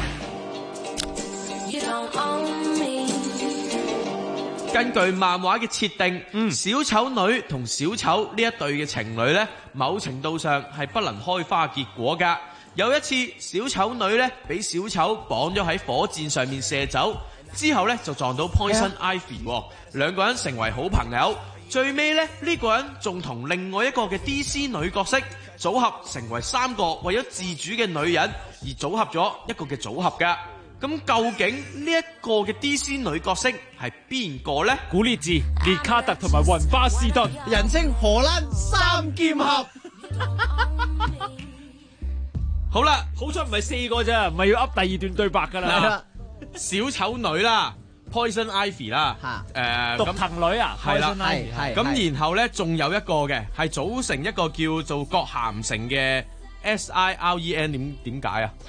根據漫畫嘅設定，小丑女同小丑呢一對嘅情侶呢，某程度上係不能開花結果㗎。有一次，小丑女呢俾小丑綁咗喺火箭上面射走， 之後咧就撞到 Poison Ivy， 兩個人成為好朋友。最尾咧呢個人仲同另外一個嘅 DC 女角色組合，成為3個為咗自主嘅女人而組合咗一個嘅組合㗎。咁究竟呢一個嘅 DC 女角色係邊個呢？ 古列治、列卡特同埋雲巴斯頓， 人稱荷蘭三劍俠。 好啦， 好彩唔係4個啫，唔係要噏第2段對白噶啦。 小丑女啦 ，Poison Ivy 啦， 毒藤女啊， 係啦， 係咁然後咧仲有一個嘅係組成一個叫做葛咸城嘅 SIREN 點解啊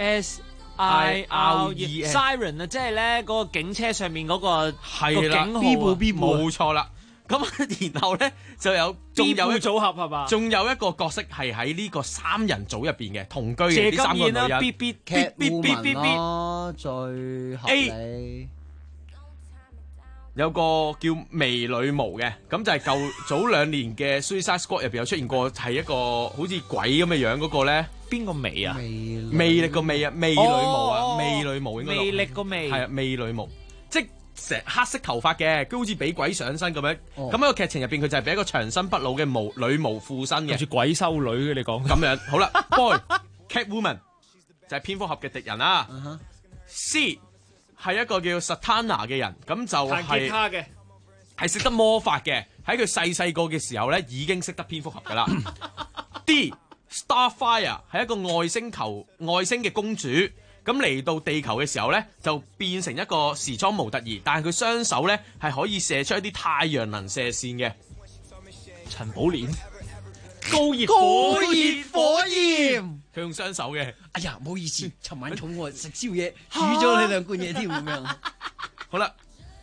？SIREN Siren 啊，即係咧嗰個警車上面嗰個係啦，冇錯啦。咁然後咧就有仲有一組合係嘛？ 仲有一個角色係喺呢個3人組入邊嘅同居嘅呢3個女人。 Catwoman 咯，最合理。 有個叫魅女巫嘅，咁就係早2年嘅 Suicide Squad 入邊有出現過，係一個好似鬼咁嘅樣嗰個咧。 邊個魅啊？ 魅力個魅啊，魅女巫啊，魅女巫應該。 魅力個魅。 係啊，魅女巫，即成黑色頭髮嘅，佢好似俾鬼上身咁樣。咁喺個劇情入邊，佢就係俾一個長生不老嘅女巫附身嘅， 好似鬼修女嘅你講。 咁樣好啦 ，Boy Catwoman 就係蝙蝠俠嘅敵人啦。C 係一個叫 Satana 嘅人，咁就係識得魔法嘅，喺佢細個嘅時候咧已經識得蝙蝠俠噶啦。D Starfire 係一個外星嘅公主。咁嚟到地球嘅時候咧，就變成一個時裝模特兒，但係佢雙手咧係可以射出一啲太陽能射線嘅。 陳寶蓮，高熱火焰， 佢用雙手嘅。 哎呀，唔好意思，尋晚肚餓食宵夜，煮咗你2罐嘢添咁樣。 好啦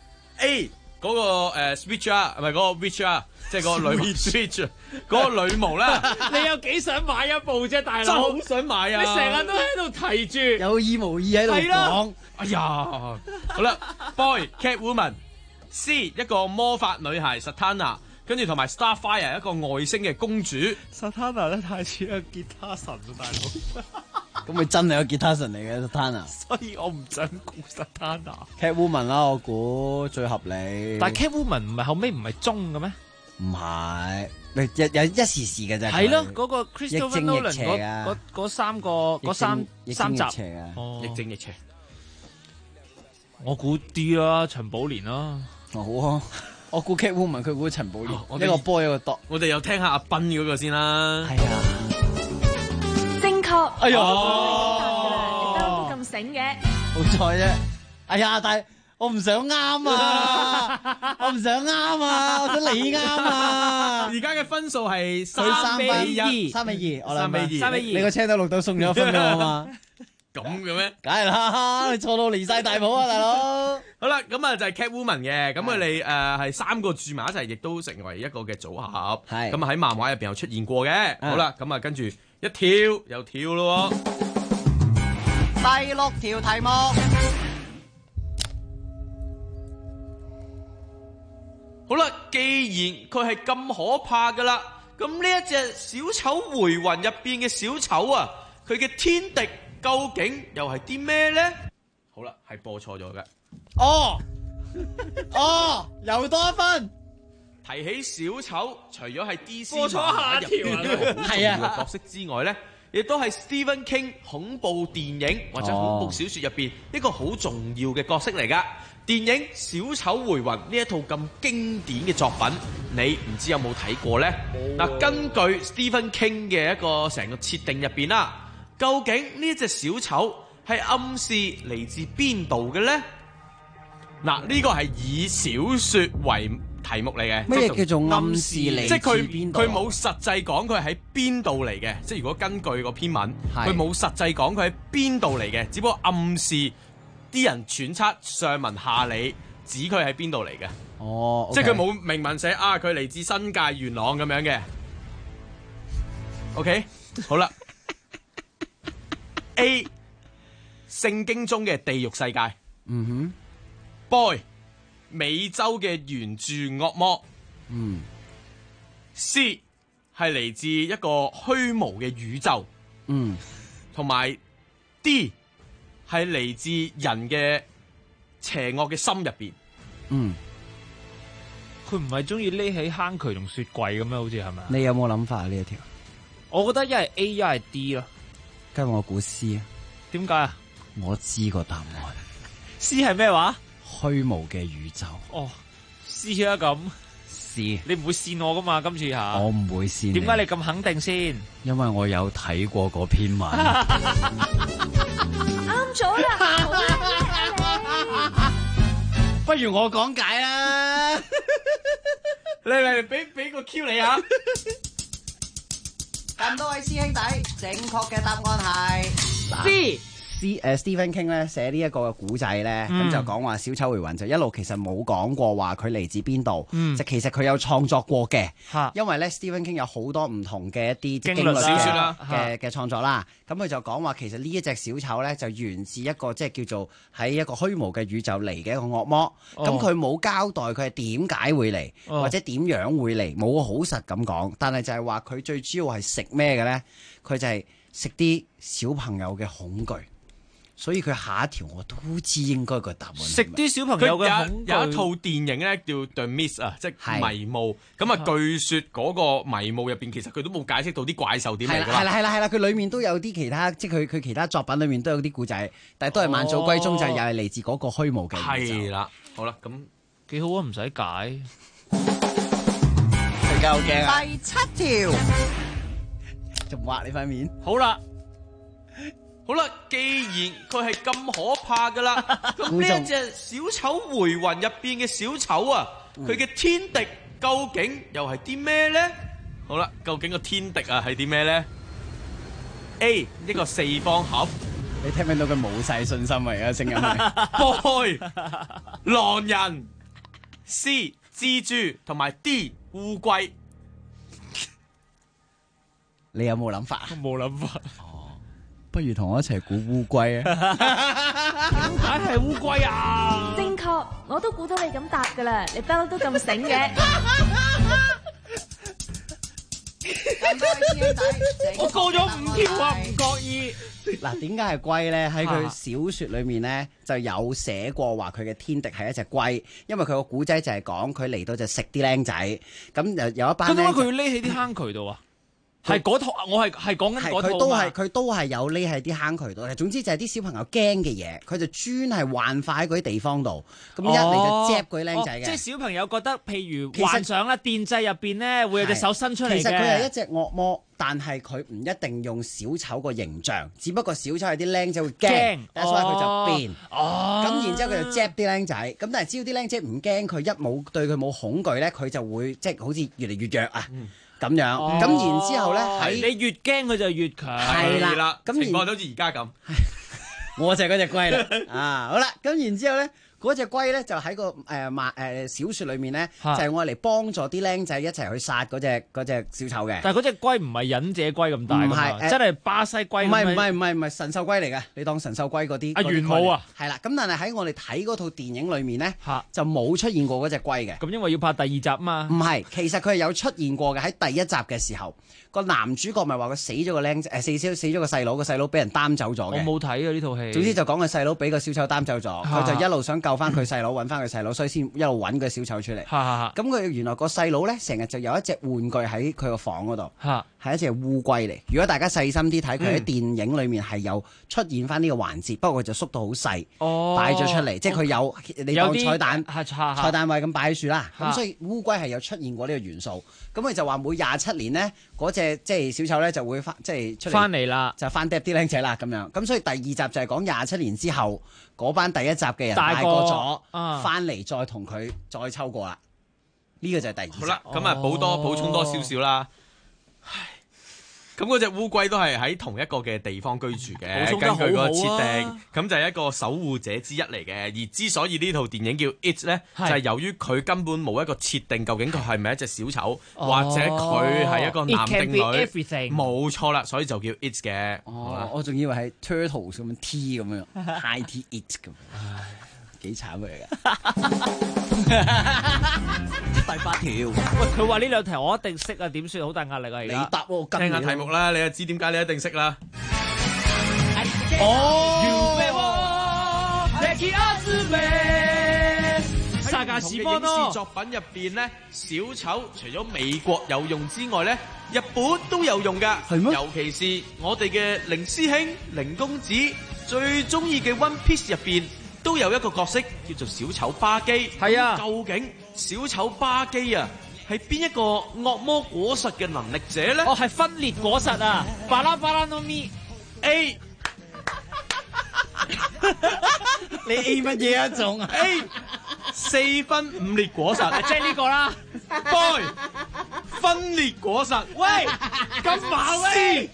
，A 嗰個Switch 啊，唔係嗰個 Witch 啊。即係嗰個女 Switch 嗰個女巫啦， 你有幾想買一部啫，大佬？ 真係好想買啊！ 你成日都喺度提住， 有意無意喺度講。 哎呀，好啦 ，Boy Catwoman C 一個魔法女孩 Satana， 跟住同埋 Starfire 一個外星嘅公主。 Satana 咧太似一個吉他神啊，大佬。 咁佢真係個吉他神嚟嘅 Satana， 所以我唔想估 Satana。Catwoman 啦，我估最合理。 但係 Catwoman 唔係後尾唔係中嘅咩？ 唔係，有一時時嘅啫。 係咯，嗰個 Christopher Nolan 嗰三集啊， 亦正亦邪。 我估啲啦，陳寶蓮啦。 好啊，我估 Catwoman， 佢估陳寶蓮。一個波一個度。 我哋又聽下阿斌嗰個先啦。 係啊， 正確。 哎呀， 你都咁醒嘅。 好彩啫。哎呀，但係。我唔想啱啊！我唔想啱啊！我想你啱啊！ 而家嘅分數係3-1， 3-2，我 3-2， 你個車斗錄到送咗分俾我嘛？ 咁嘅咩？ 梗係啦，你錯到離晒大譜啊，大佬！ 好啦，咁啊就係 Catwoman 嘅，咁佢哋係3個住埋一齊，亦都成為一個嘅組合。係咁啊喺漫畫入邊有出現過嘅。好啦，咁啊跟住一跳又跳咯。 第6條題目。 好啦，既然佢係咁可怕噶啦，咁呢一隻小丑回魂入邊嘅小丑啊，佢嘅天敵究竟又係啲咩咧？好啦，係播錯咗嘅。 又多一分。 提起小丑，除咗係 DC 播錯下條入邊一個好重要嘅角色之外咧，亦都係 Stephen King 恐怖電影或者恐怖小說入邊一個好重要嘅角色嚟噶。電影《小丑回魂》呢一套咁經典嘅作品，你唔知有冇睇過呢？嗱，根據 Stephen King 嘅一個成個設定入邊啦，究竟呢一隻小丑係暗示嚟自邊度嘅呢？嗱，呢個係以小說為題目嚟嘅。 咩叫做暗示嚟？ 即係佢冇實際講佢喺邊度嚟嘅。即係如果根據個篇文，佢冇實際講佢喺邊度嚟嘅，只不過暗示。啲人揣測上文下理，指佢喺邊度嚟嘅。 哦， 即係佢冇明文寫啊，佢嚟自新界元朗咁樣嘅。OK， 好啦。A 聖經中嘅地獄世界。Boy 美洲嘅原住惡魔。C 係嚟自一個虛無嘅宇宙。同埋 D。係嚟自人嘅邪惡嘅心入邊。 佢唔係中意匿喺坑渠同雪櫃咁樣，好似係咪？ 你有冇諗法啊？呢一條， 我覺得一係 A 一係 D 咯。 跟住我估 C 啊？ 點解啊？ 我知個答案。 C 係咩話？ 虛無嘅宇宙。 哦 ，C 啊咁。 C， 你唔會跣我噶嘛？今次吓。 我唔會跣你。 點解你咁肯定先？ 因為我有睇過嗰篇文。 啱咗啦！ 不如我講解啦。 嚟，俾個 Q 你啊！ 咁多位師兄弟，正確嘅答案係 C。Stephen King 咧寫呢一個古仔咧，咁就講話小丑回魂就一路其實冇講過話佢嚟自邊度，就其實佢有創作過嘅。因為咧 Stephen King 有好多唔同嘅一啲經歷小說啦嘅創作啦，咁佢就講話其實呢一隻小丑咧就源自一個即係叫做喺一個虛無嘅宇宙嚟嘅一個惡魔，咁佢冇交代佢係點解會嚟，或者點樣會嚟，冇好實咁講，但係就係話佢最主要係食咩嘅咧？佢就係食啲小朋友嘅恐懼。所以佢下一條我都知應該個答案。 食啲小朋友嘅恐懼。 有一套電影咧叫 The Mist 啊，即係迷霧。咁啊，據說嗰個迷霧入邊其實佢都冇解釋到啲怪獸點嚟㗎。 係啦，佢裡面都有啲其他，即係佢其他作品裡面都有啲故仔，但係都係萬祖歸宗，就又係嚟自嗰個虛無嘅宇宙。 係啦，好啦，咁幾好啊，唔使解。 世界好驚啊！ 第7條， 仲畫你塊面。 好啦，既然佢係咁可怕噶啦，咁呢一隻小丑回魂入邊嘅小丑啊，佢嘅天敵究竟又係啲咩咧？好啦，究竟個天敵啊係啲咩咧 ？A 一個四方盒， 你聽唔聽到佢冇晒信心啊？而家聲音係 boy 狼人 ，C 蜘蛛同埋 D 烏龜。 你有冇諗法？ 冇諗法。 不如同我一齊估烏龜啊！ 點解係烏龜啊？ 正確，我都估到你咁答噶啦，你不嬲都咁醒嘅。 我過咗5條啊，唔覺意。 嗱，點解係龜咧？喺佢小說裏面咧就有寫過話佢嘅天敵係一隻龜，因為佢個古仔就係講佢嚟到就食啲僆仔，咁有一班。咁點解佢要匿喺啲坑渠度啊？係嗰套，我係講緊嗰套嘛。 佢都係有匿喺啲坑渠度嘅。總之就係啲小朋友驚嘅嘢，佢就專係幻化喺嗰啲地方度。咁一嚟就接嗰啲僆仔嘅。 即係小朋友覺得，譬如幻想啦，電掣入邊咧會有隻手伸出嚟嘅。 其實佢係一隻惡魔，但係佢唔一定用小丑個形象，只不過小丑係啲僆仔會驚，所以佢就變。咁然之後佢就接啲僆仔。咁但係只要啲僆仔唔驚，佢一冇對佢冇恐懼咧，佢就會即係好似越嚟越弱啊。咁樣，咁然之後咧， 你越驚佢就越強。 係啦，咁情況都好似而家咁。 我就係嗰隻龜啦。啊，好啦，咁然之後咧，嗰隻龜咧就喺個小説裏面咧，就係我嚟幫助啲僆仔一齊去殺嗰隻小丑嘅。 但係嗰隻龜唔係忍者龜咁大㗎嘛，真係巴西龜。 唔係神獸龜嚟嘅，你當神獸龜嗰啲。 玄武啊， 係啦。咁但係喺我哋睇嗰套電影裏面咧，就冇出現過嗰隻龜嘅。 咁因為要拍第2集啊嘛。 唔係，其實佢係有出現過嘅。喺第1集嘅時候，個男主角咪話佢死咗個僆仔，死咗個細佬，個細佬俾人擔走咗嘅。 我冇睇啊呢套戲。 總之就講個細佬俾個小丑擔走咗，佢就一路想救翻佢細佬，揾翻佢細佬，所以先一路揾個小丑出嚟。咁佢原來個細佬咧，成日就有一隻玩具喺佢個房嗰度，係一隻烏龜嚟。如果大家細心啲睇，佢喺電影裏面係有出現翻呢個環節，不過佢就縮到好細，擺咗出嚟，即係佢有你當彩蛋位咁擺喺樹啦。咁所以烏龜係有出現過呢個元素。咁佢就話每27年咧，嗰隻即係小丑咧就會出嚟翻嚟啦， 就翻嗒啲僆仔啦咁樣。咁所以第2集就係講27年之後嗰班第1集嘅人大個咗，翻嚟再同佢再抽過啦。呢個就係第2集。 好啦，咁啊補充多少少啦。咁嗰隻烏龜都係喺同一個嘅地方居住嘅，根據個設定，咁就係一個守護者之一嚟嘅。而之所以呢套電影叫 It 咧，就係由於佢根本冇一個設定，究竟佢係咪一隻小丑，或者佢係一個男定女，冇錯啦，所以就叫 It 嘅。 我仲以為係 Turtles 咁樣 T 咁樣，High T It 咁，幾慘佢㗎。 第8條， 喂，佢話呢2題我一定識啊，點算？好大壓力啊！而家你答喎， 聽下題目啦，你就知點解你一定識啦。 哦。 唔同嘅影視作品入邊咧，小丑除咗美國有用之外咧，日本都有用㗎。 係咩？ 尤其是我哋嘅凌師兄、凌公子最中意嘅 One Piece 入邊，都有一個角色叫做小丑巴基。 係啊， 究竟小丑巴基啊係邊一個惡魔果實嘅能力者咧？ 哦，係分裂果實啊！巴拉巴拉諾咪 A。 你 A 乜嘢啊？仲 A 4分5裂果實， 即係呢個啦。 Boy 分裂果實， 喂咁矛喂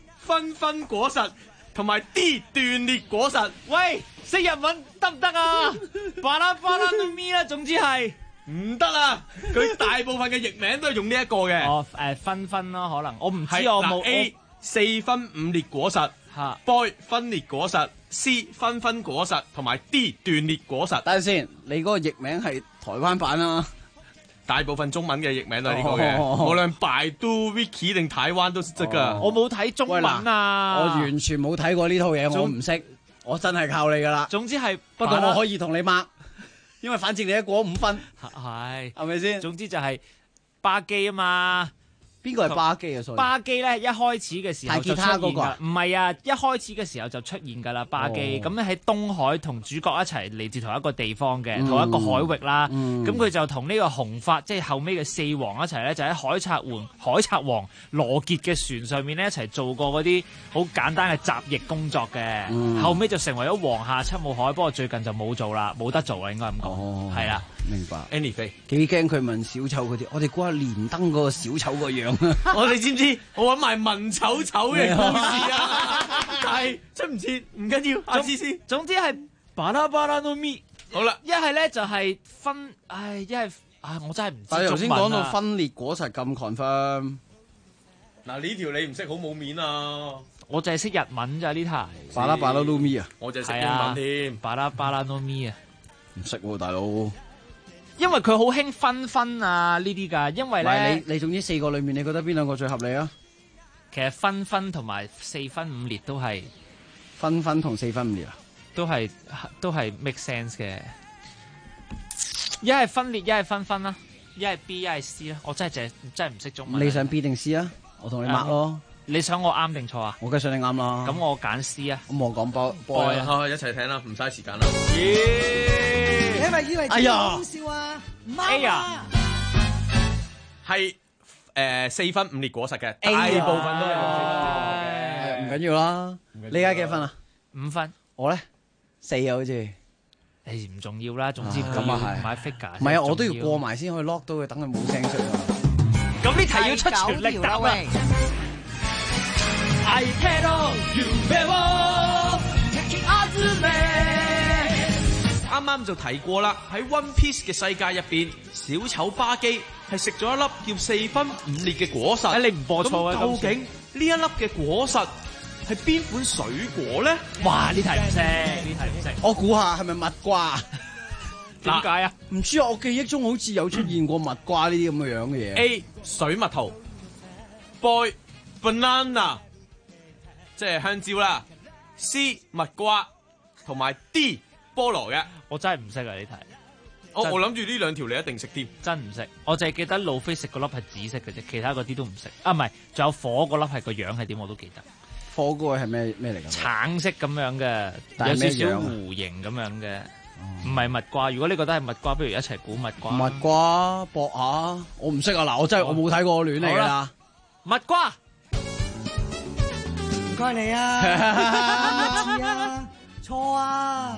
C 分果實，同埋 D 斷裂果實。 喂，識日文得唔得啊？巴拉巴拉諾咪啦，總之係唔得啊！佢大部分嘅譯名都係用呢一個嘅。 哦，分咯，可能我唔知係我冇 A 4分5裂果實，Boy 分裂果實。C 分果實同埋 D 斷裂果實。 等陣先，你嗰個譯名係台灣版啊？ 大部分中文嘅譯名都係呢個嘅，無論百度、Wiki 定台灣都識得㗎。 我冇睇中文啊， 我完全冇睇過呢套嘢，我唔識，我真係靠你噶啦。 總之係， 不過我可以同你抹，因為反正你一過5分， 係咪先？ 總之就係巴基啊嘛。 邊個係巴基啊？ 巴基咧一開始嘅時候就出現㗎，唔係啊！一開始嘅時候就出現㗎啦，巴基咁咧喺東海同主角一齊嚟自同一個地方嘅，同一個海域啦。咁佢就同呢個紅髮，即係後尾嘅四皇一齊咧，就喺海賊王羅傑嘅船上面咧一齊做過嗰啲好簡單嘅雜役工作嘅。後尾就成為咗王下七武海，不過最近就冇做啦，冇得做啦，應該咁講。係啦， 明白。 Anyway， 幾驚佢問小丑嗰啲，我哋估下連登嗰個小丑個樣。 我哋知唔知？我揾埋文丑丑嘅故事啊！但係出唔切，唔緊要。阿思思， 總之係巴拉巴拉諾咪。 好啦， 一係咧就係分，一係我真係唔知。 但係頭先講到分裂果實咁 confirm。 嗱呢條你唔識好冇面啊！ 我就係識日文咋呢題。 巴拉巴拉諾咪啊！ 我就係識英文添。 巴拉巴拉諾咪啊！ 唔識喎，大佬。 因為佢好興分啊呢啲㗎，因為咧你總之4個裏面，你覺得邊兩個最合理啊？ 其實分同埋4分5裂都係分同4分5裂啊， 都係 make sense 嘅。一係分裂，一係分啦，一係 B， 一係 C 啦。我真係唔識中文。 你想 B 定 C 啊？我同你抹咯。 你想我啱定錯啊？ 我梗係想你啱啦。 咁我揀 C 啊。 咁我講波一齊聽啦，唔嘥時間啦。 你係咪以為自己好笑啊？唔啱啊！ 係4分5裂果實嘅，大部分都有嘅。 唔緊要啦。你而家幾分啊 ？5分。 我咧4啊，好似。 唔重要啦，總之咁啊係買 figure。 唔係啊，我都要過埋先可以 lock 到佢，等佢冇聲出啊。 咁呢題要出全力答啊！ 啱啱就提過啦，喺 One Piece 嘅世界入邊，小丑巴基係食咗一粒叫4分5裂嘅果實。 你唔播錯啊！ 究竟呢一粒嘅果實係邊款水果咧？ 哇！呢題唔識， 我估下係咪蜜瓜？ 點解啊？ 唔知啊，我記憶中好似有出現過蜜瓜呢啲咁嘅樣嘅嘢。 A 水蜜桃 ，Boy banana， 即係香蕉啦。C 蜜瓜，同埋 D 菠蘿嘅。 我真係唔識啊呢題。 我諗住呢兩條你一定識添。 真唔識，我淨係記得路飛食嗰粒係紫色嘅啫，其他嗰啲都唔識。啊，唔係，仲有火嗰粒係個樣係點我都記得。 火嗰個係咩嚟㗎？ 橙色咁樣嘅，有少少弧形咁樣嘅，唔係蜜瓜。如果你覺得係蜜瓜，不如一齊估蜜瓜。 蜜瓜搏下，我唔識啊！嗱，我真係我冇睇過，我亂嚟㗎啦。 蜜瓜， 唔該你啊！乜字啊？錯啊！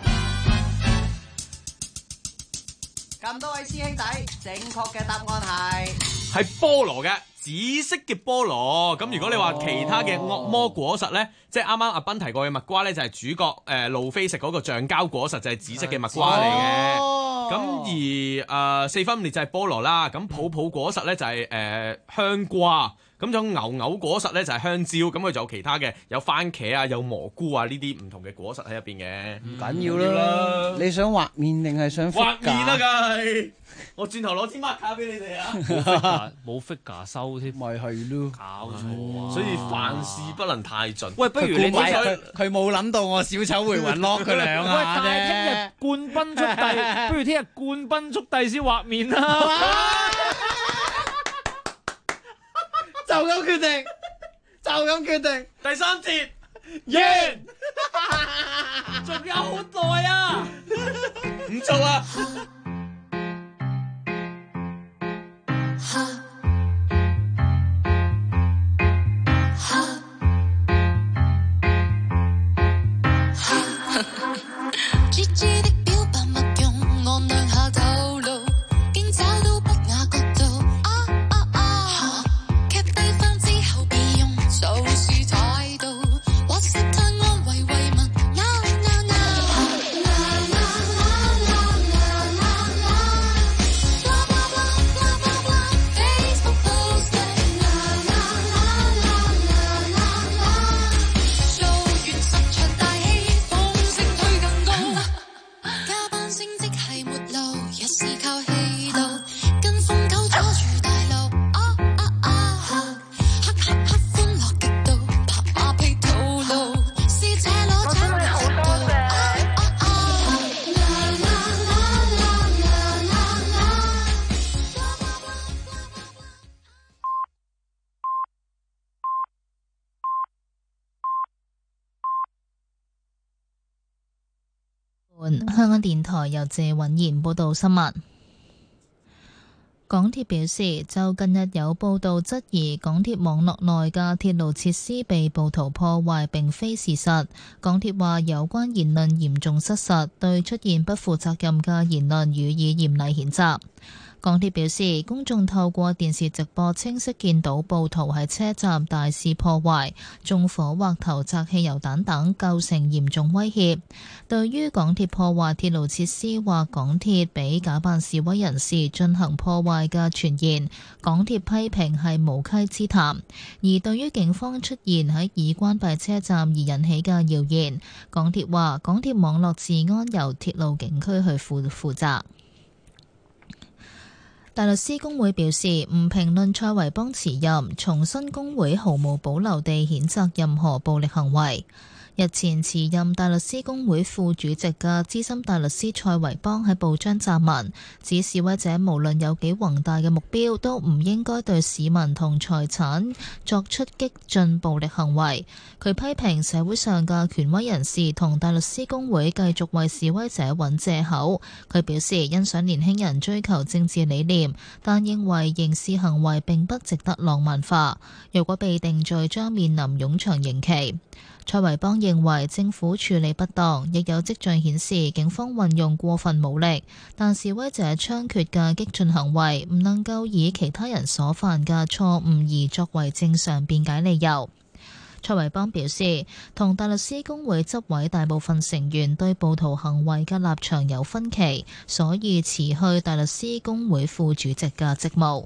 咁多位師兄弟，正確嘅答案係菠蘿嘅。紫色嘅菠蘿，咁如果你話其他嘅惡魔果實咧，即係啱啱阿斌提過嘅蜜瓜咧，就係主角路飛食嗰個橡膠果實，就係紫色嘅蜜瓜嚟嘅。咁而4分5裂就係菠蘿啦，咁泡果實咧就係香瓜， 咁仲有牛果實咧就係香蕉，咁佢仲有其他嘅，有番茄啊，有蘑菇啊呢啲唔同嘅果實喺入邊嘅。 唔緊要啦，你想畫面定係想畫面啊？梗係，我轉頭攞支 marker 俾你哋啊！ 冇 figure 收添， 咪係咯， 搞錯啊！ 所以凡事不能太盡。 喂，不如你佢冇諗到我小丑回魂 lock 佢兩下啫。 喂，但係聽日冠軍速遞，不如聽日冠軍速遞先畫面啦。 就咁決定，就咁決定。 第3節完，仲有好耐啊！ 唔做啊！ 香港電台由謝允賢報道新聞。港鐵表示，就近日有報道質疑港鐵網絡內嘅鐵路設施被暴徒破壞並非事實。港鐵話有關言論嚴重失實，對出現不負責任嘅言論予以嚴厲譴責。港鐵表示，公眾透過電視直播清晰見到暴徒喺車站大肆破壞、縱火或投擲汽油彈等，構成嚴重威脅。對於港鐵破壞鐵路設施或港鐵俾假扮示威人士進行破壞嘅傳言，港鐵批評係無稽之談。而對於警方出現喺已關閉車站而引起嘅謠言，港鐵話港鐵網絡治安由鐵路警區去負責。大律師公會表示唔評論蔡維邦辭任，重申公會毫無保留地譴責任何暴力行為。日前辭任大律師公會副主席嘅資深大律師蔡維邦喺報章撰文，指示威者無論有幾宏大嘅目標，都唔應該對市民同財產作出激進暴力行為。佢批評社會上嘅權威人士同大律師公會繼續為示威者揾藉口。佢表示欣賞年輕人追求政治理念，但認為刑事行為並不值得浪漫化。若果被定罪，將面臨冗長刑期。蔡維邦認為政府處理不當，亦有跡象顯示警方運用過分武力，但示威者猖獗嘅激進行為唔能夠以其他人所犯嘅錯誤而作為正常辯解理由。蔡維邦表示，同大律師公會執委大部分成員對暴徒行為嘅立場有分歧，所以辭去大律師公會副主席嘅職務。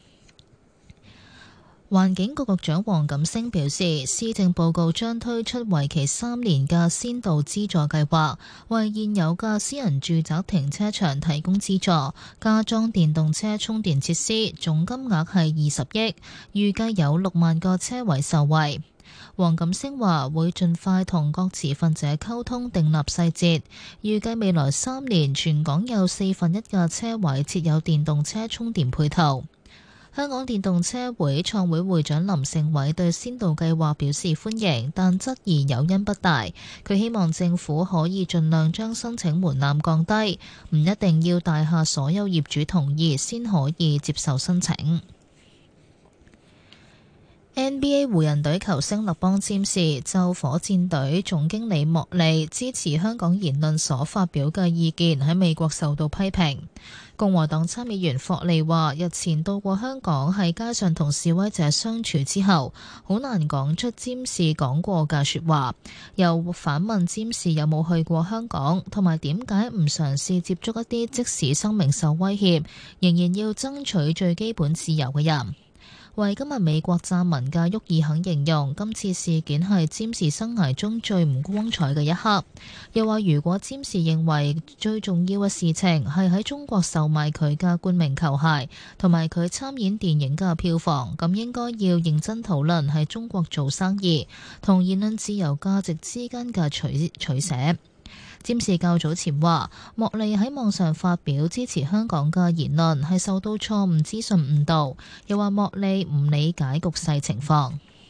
環境局局長黃錦星表示，施政報告將推出為期3年嘅先導資助計劃，為現有嘅私人住宅停車場提供資助，加裝電動車充電設施，總金額係20億，預計有6萬個車位受惠。黃錦星話會盡快同各持份者溝通訂立細節，預計未來3年全港有1/4嘅車位設有電動車充電配套。香港電動車會創會會長林盛偉對先導計劃表示歡迎，但質疑誘因不大。佢希望政府可以盡量將申請門檻降低，唔一定要大廈所有業主同意先可以接受申請。NBA 湖人隊球星勒邦占士就火箭隊總經理莫利支持香港言論所發表嘅意見喺美國受到批評。共和黨參議員霍利話：日前到過香港，喺街上同示威者相處之後，好難講出占士講過嘅說話。又反問占士有冇去過香港，同埋點解唔嘗試接觸一啲即使生命受威脅，仍然要爭取最基本自由嘅人。 為今日美國撰文嘅沃爾肯形容今次事件係詹士生涯中最唔光彩嘅一刻，又話如果詹士認為最重要嘅事情係喺中國售賣佢嘅冠名球鞋同埋佢參演電影嘅票房，咁應該要認真討論喺中國做生意同言論自由價值之間嘅取捨。詹士較早前話，莫利喺網上發表支持香港嘅言論係受到錯誤資訊誤導，又話莫利唔理解局勢情況。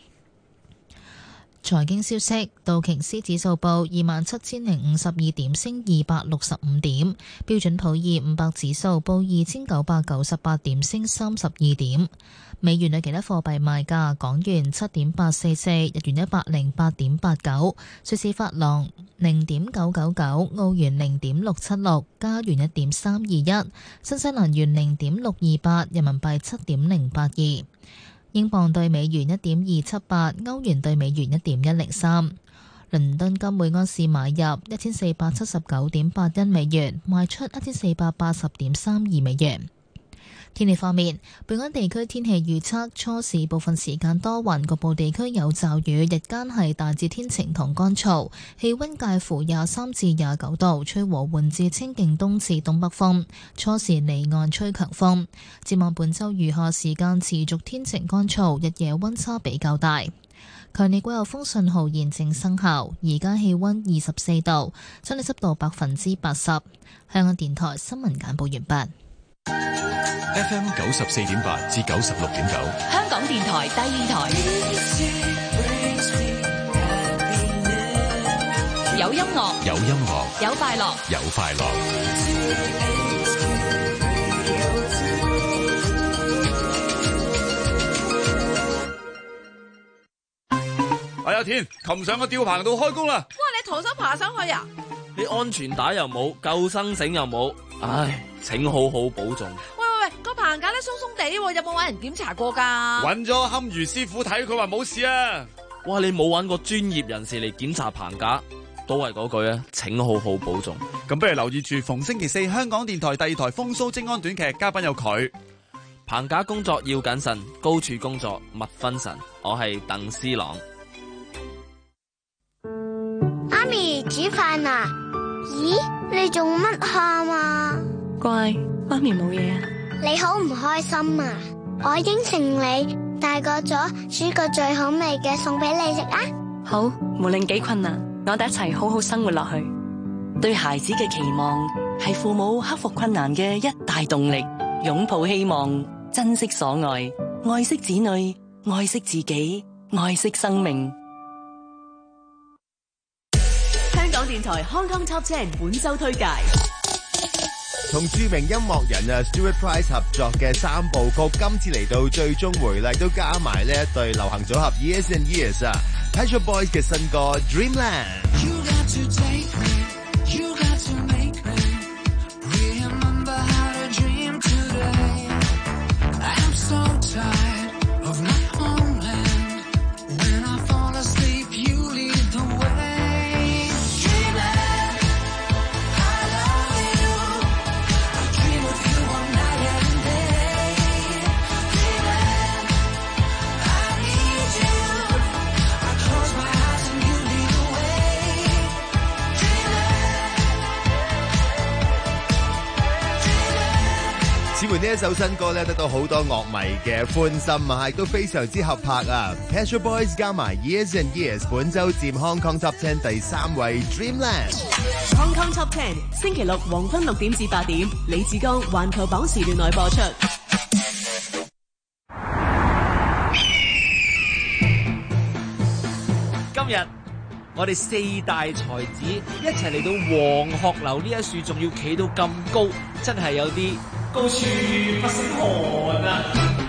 財經消息，道瓊斯指數報27,052點，升265點；標準普爾500指數報2,998點，升32點。美元對其他貨幣賣價：港元7.844，日元108.89，瑞士法郎0.999，澳元0.676，加元1.321，新西蘭元0.628，人民幣7.082。英鎊對美元1.278，歐元對美元1.103。倫敦金每安士買入1479.81美元，賣出1480.32美元。天氣方面，本港地區天氣預測：初時部分時間多雲，局部地區有驟雨，日間係大致天晴同乾燥，氣溫介乎23至29度，吹和緩至清勁東至東北風，初時離岸吹強風。展望本週餘下時間持續天晴乾燥，日夜溫差比較大。強烈季候風信號現正生效，而家氣溫24度，相對濕度80%。香港電台新聞簡報完畢。 FM 94.8至96.9， 香港電台第二台，有音樂， 有音樂， 有快樂， 有快樂。 哎呀天，擒上個吊棚度開工啦！ 哇，你徒手爬上去啊？ 你安全帶又冇，救生繩又冇，唉，請好好保重。 喂，個棚架咧鬆鬆地，有冇揾人檢查過㗎？ 揾咗堪輿師傅睇，佢話冇事啊。 哇，你冇揾個專業人士嚟檢查棚架，都係嗰句啊，請好好保重。 咁不如留意住逢星期四香港電台第二台風騷精安短劇，嘉賓有佢。 棚架工作要謹慎，高處工作勿分神。我係鄧思朗。 媽咪煮飯啊？咦，你做乜喊啊？ 乖，媽咪冇嘢啊。 你好唔開心啊？我應承你，大個咗煮個最好味嘅餸俾你食啊！ 好，無論幾困難，我哋一齊好好生活落去。對孩子嘅期望係父母克服困難嘅一大動力，擁抱希望，珍惜所愛，愛惜子女，愛惜自己，愛惜生命。香港電台 Hong Kong Top 10本周推介， 同著名音樂人Stuart Price 合作嘅3部曲，今次嚟到最終回嚟，都加埋呢一對流行組合 Years and Years Pet Shop Boys 嘅新歌 Dreamland。似乎呢一首新歌咧，得到好多樂迷嘅歡心啊，亦都非常之合拍啊 Pet Shop Boys 加埋 Years and Years 本周佔 Hong Kong Top 10第3位 Dreamland。 Hong Kong Top 10星期六黃昏6點至8點，李志剛環球榜時段內播出。 今日我哋4大才子一齊嚟到黃鶴樓呢一樹，仲要企到咁高，真係有啲高處不勝寒啊！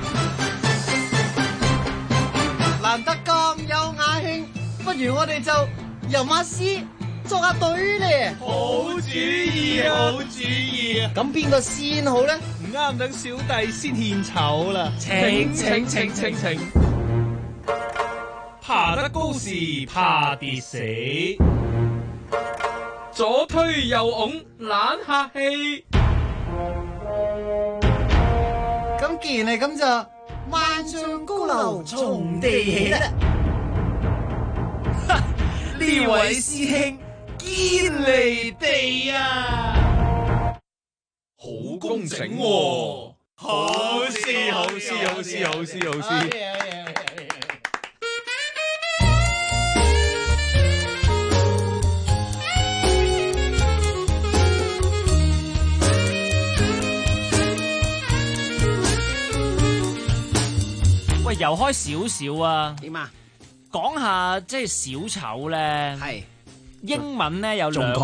難得咁有雅興，不如我哋就吟下詩，作下對咧。 好主意，好主意啊！ 咁邊個先好咧？ 唔啱，等小弟先獻醜啦！請。爬得高時怕跌死，左推右拱懶客氣。 咁既然係咁就萬丈高樓從地起啦！ 呢位師兄堅離地啊！ 好工整喎，好詩好詩好詩好詩好詩。 喂，又開少少啊？ 點啊？ 講下即係小丑咧。 係英文咧有兩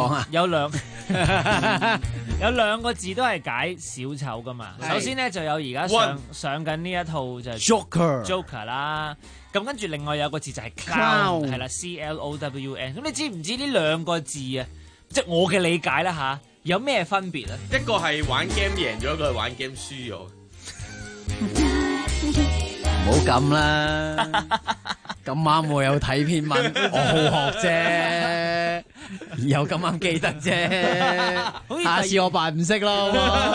有兩個字都係解小丑噶嘛。首先咧就有而家上緊呢一套就係 Joker 啦。咁跟住另外有個字就係 Clown 係啦 CLOWN。咁你知唔知呢兩個字啊？即係我嘅理解啦吓，有咩分別啊？ 一個係玩 game 贏咗，一個係玩 game 輸咗。 唔好咁啦，咁啱我有睇篇文，我好學啫，又咁啱記得啫，下次我扮唔識咯。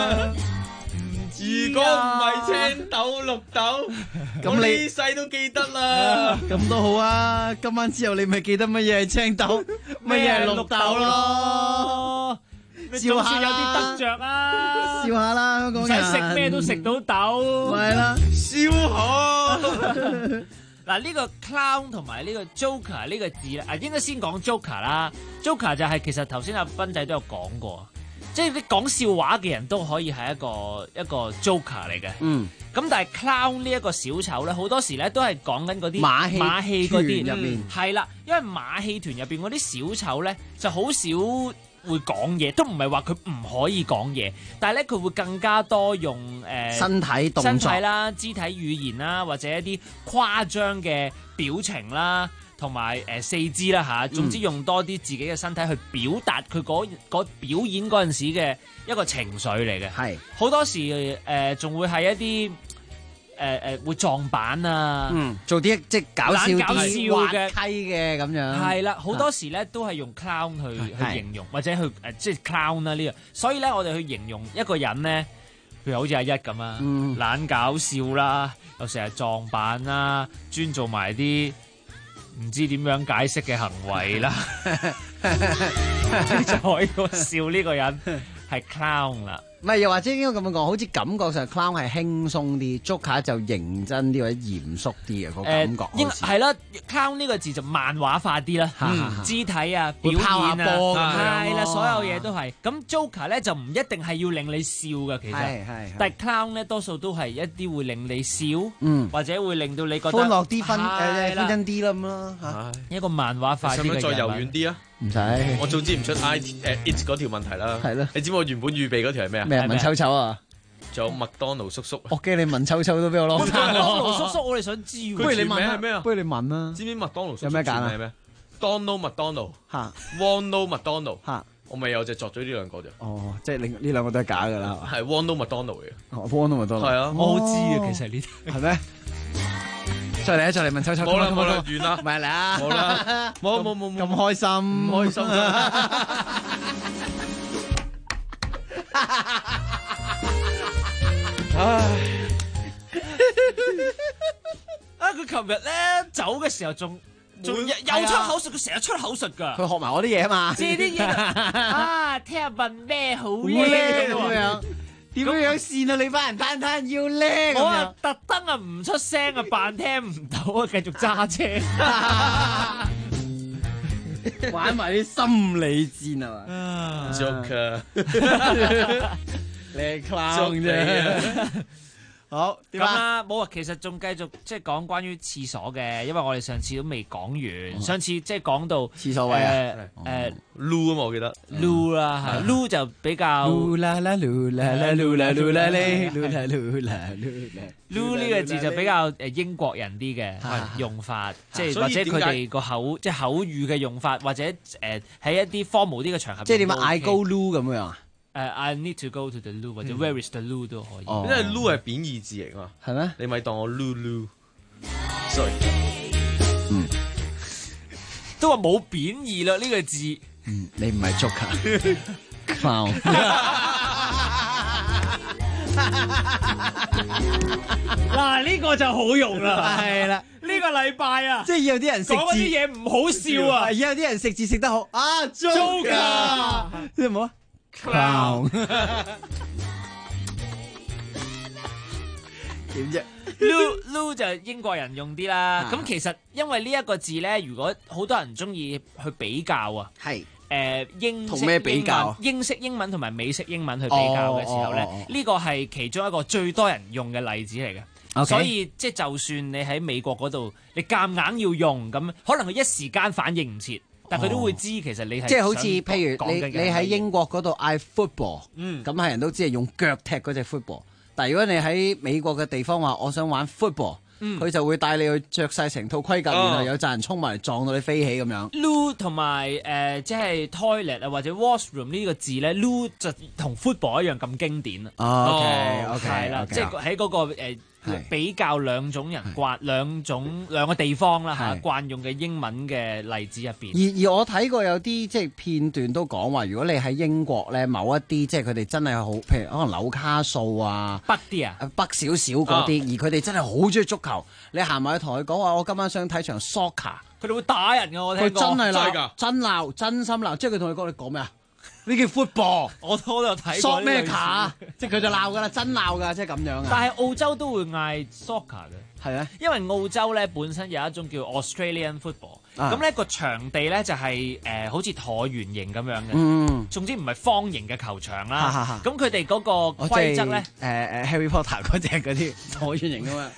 如果唔係青豆綠豆，咁你呢世都記得啦。 咁都好啊，今晚之後你咪記得乜嘢係青豆，乜嘢係綠豆咯。 笑下有啲得着啊！ 笑下啦，香港人唔使食咩都食到豆， 係啦， 笑下。 嗱，呢個 clown 同埋呢個 joker 呢個字咧，應該先講 joker 啦。joker 就係其實頭先阿斌仔都有講過，即係啲講笑話嘅人都可以係一個 joker 嚟嘅。咁但係 clown 呢一個小丑咧，好多時咧都係講緊嗰啲馬戲嗰啲入面係啦，因為馬戲團入邊嗰啲小丑咧就好少會講嘢，都唔係話佢唔可以講嘢，但係咧佢會更加多用身體動作、 身體啦、肢體語言啦，或者一啲誇張嘅表情啦，同埋四肢啦嚇，總之用多啲自己嘅身體去表達佢嗰表演嗰陣時嘅一個情緒嚟嘅。係好多時仲會係一啲會撞板啊， 做啲即係搞笑嘅滑稽嘅咁樣。 係啦，好多時咧都係用 clown 去形容，或者去即係 clown 啦呢個。所以咧，我哋去形容一個人咧，譬如好似阿一咁啊，懶搞笑啦，又成日撞板啦，專做埋啲唔知點樣解釋嘅行為啦，就可以笑呢個人係 clown 啦。 唔係，又或者應該咁樣講，好似感覺上 clown 係輕鬆啲，Joker 就認真啲或者嚴肅啲嘅個感覺。 係啦 ，clown 呢個字就漫畫化啲啦，肢體啊、表演啊，係啦，所有嘢都係。咁 Joker 咧就唔一定係要令你笑嘅，其實，但係 clown 咧多數都係一啲會令你笑，或者會令到你覺得歡樂啲、歡欣啲咁咯嚇。一個漫畫化啲嘅人物。 再柔軟啲啊？ 唔使， 我總之唔出 it 嗰條問題啦。係咯，你知唔知我原本預備嗰條係咩啊？ 咩文秋秋啊？ 仲有麥當勞叔叔。 我驚你文秋秋都俾我攞。 麥當勞叔叔，我哋想知。 不如你問係咩啊？ 不如你問啦。 知唔知麥當勞叔叔有咩揀啊？ 係咩 ？Donald 麥當勞嚇 ，Ronald 麥當勞嚇，我咪有隻作咗呢兩個啫。 哦，即係呢兩個都係假㗎啦。 係 Ronald 麥當勞嘅。 Ronald 麥當勞。 係啊， 我好知啊，其實呢啲係咩？再嚟問秋秋。 冇啦，完啦， 唔係啦， 冇啦，冇咁開心， 開心佢琴日咧走嘅時候仲有出口術，佢成日出口術㗎。 佢學埋我啲嘢啊嘛。 借啲嘢啊，聽日問咩好咧咁樣。 點樣線啊？你班人攤要叻， 我啊特登啊唔出聲啊，扮聽唔到啊，繼續揸車， 玩埋啲心理戰啊嘛。Joker， 你係 clown 啫。好咁啊，冇啊，其實仲繼續即係講關於廁所嘅，因為我哋上次都未講完，上次即係講到廁所位啊 ，loo 啊嘛，我記得 loo 啦，係 loo 就比較 loo 啦啦 loo 啦啦 loo 啦 loo 啦咧 loo 啦 loo 啦 loo 啦 loo 呢個字就比較英國人啲嘅用法，即係或者佢哋個口即係口語嘅用法，或者喺一啲 formal 啲嘅場合， 即係點啊 I go loo 咁樣啊？ I need to go to the loo 或者 where is the loo 都可以， 因為 loo 係貶義字嚟嘛， 係咩？ 你咪當我 loo，sorry， 都話冇貶義啦呢個字， 你唔係 Joker，clown， 嗱，呢個就好用啦， 係啦， 呢個禮拜啊， 即係有啲人食字講嗰啲嘢唔好笑啊， 有啲人食字食得好啊 ，Joker， 即係冇啊 ，clown， 點啫 ？Loo 就英國人用啲啦，咁其實因為呢一個字咧，如果好多人中意去比較啊， 係。 英同咩比較？ 英式英文同埋美式英文去比較嘅時候咧，呢個係其中一個最多人用嘅例子嚟嘅。 Okay. 所以即係就算你喺美國嗰度，你夾硬要用咁，可能佢一時間反應唔切，但佢都會知其實你係即係好似譬如你喺英國嗰度嗌 football， 咁係人都知係用腳踢嗰隻 football。但係如果你喺美國嘅地方話我想玩 football。佢就會帶你去着晒成套盔甲，然後有陣人衝埋嚟撞到你飛起咁樣。 loo 同埋即係 toilet 啊或者 washroom 呢個字咧 ，loo 就同 football 一樣咁經典啊。 OK， 係啦，即係喺嗰個比較兩種人慣兩個地方啦嚇慣用嘅英文嘅例子入邊。 而我睇過有啲即係片段都講話，如果你喺英國咧，某一啲即係佢哋真係好，譬如可能紐卡素啊， 北啲啊， 北少少嗰啲，而佢哋真係好中意足球。你行埋去同佢講話，我今晚想睇場 soccer， 佢哋會打人㗎，我聽過。 佢真係鬧，真鬧，真心鬧。即係佢同佢講你講咩啊？呢叫 football， 我都有睇過。 索咩卡？即係佢就鬧㗎啦，真鬧㗎，即係咁樣啊！ 但係澳洲都會嗌 soccer 嘅， 係啊， 因為澳洲咧本身有一種叫 Australian football，咁呢個場地咧就係好似橢圓形咁樣嘅，總之唔係方形嘅球場啦。咁佢哋嗰個規則咧 ，Harry Potter 嗰隻嗰啲橢圓形㗎嘛。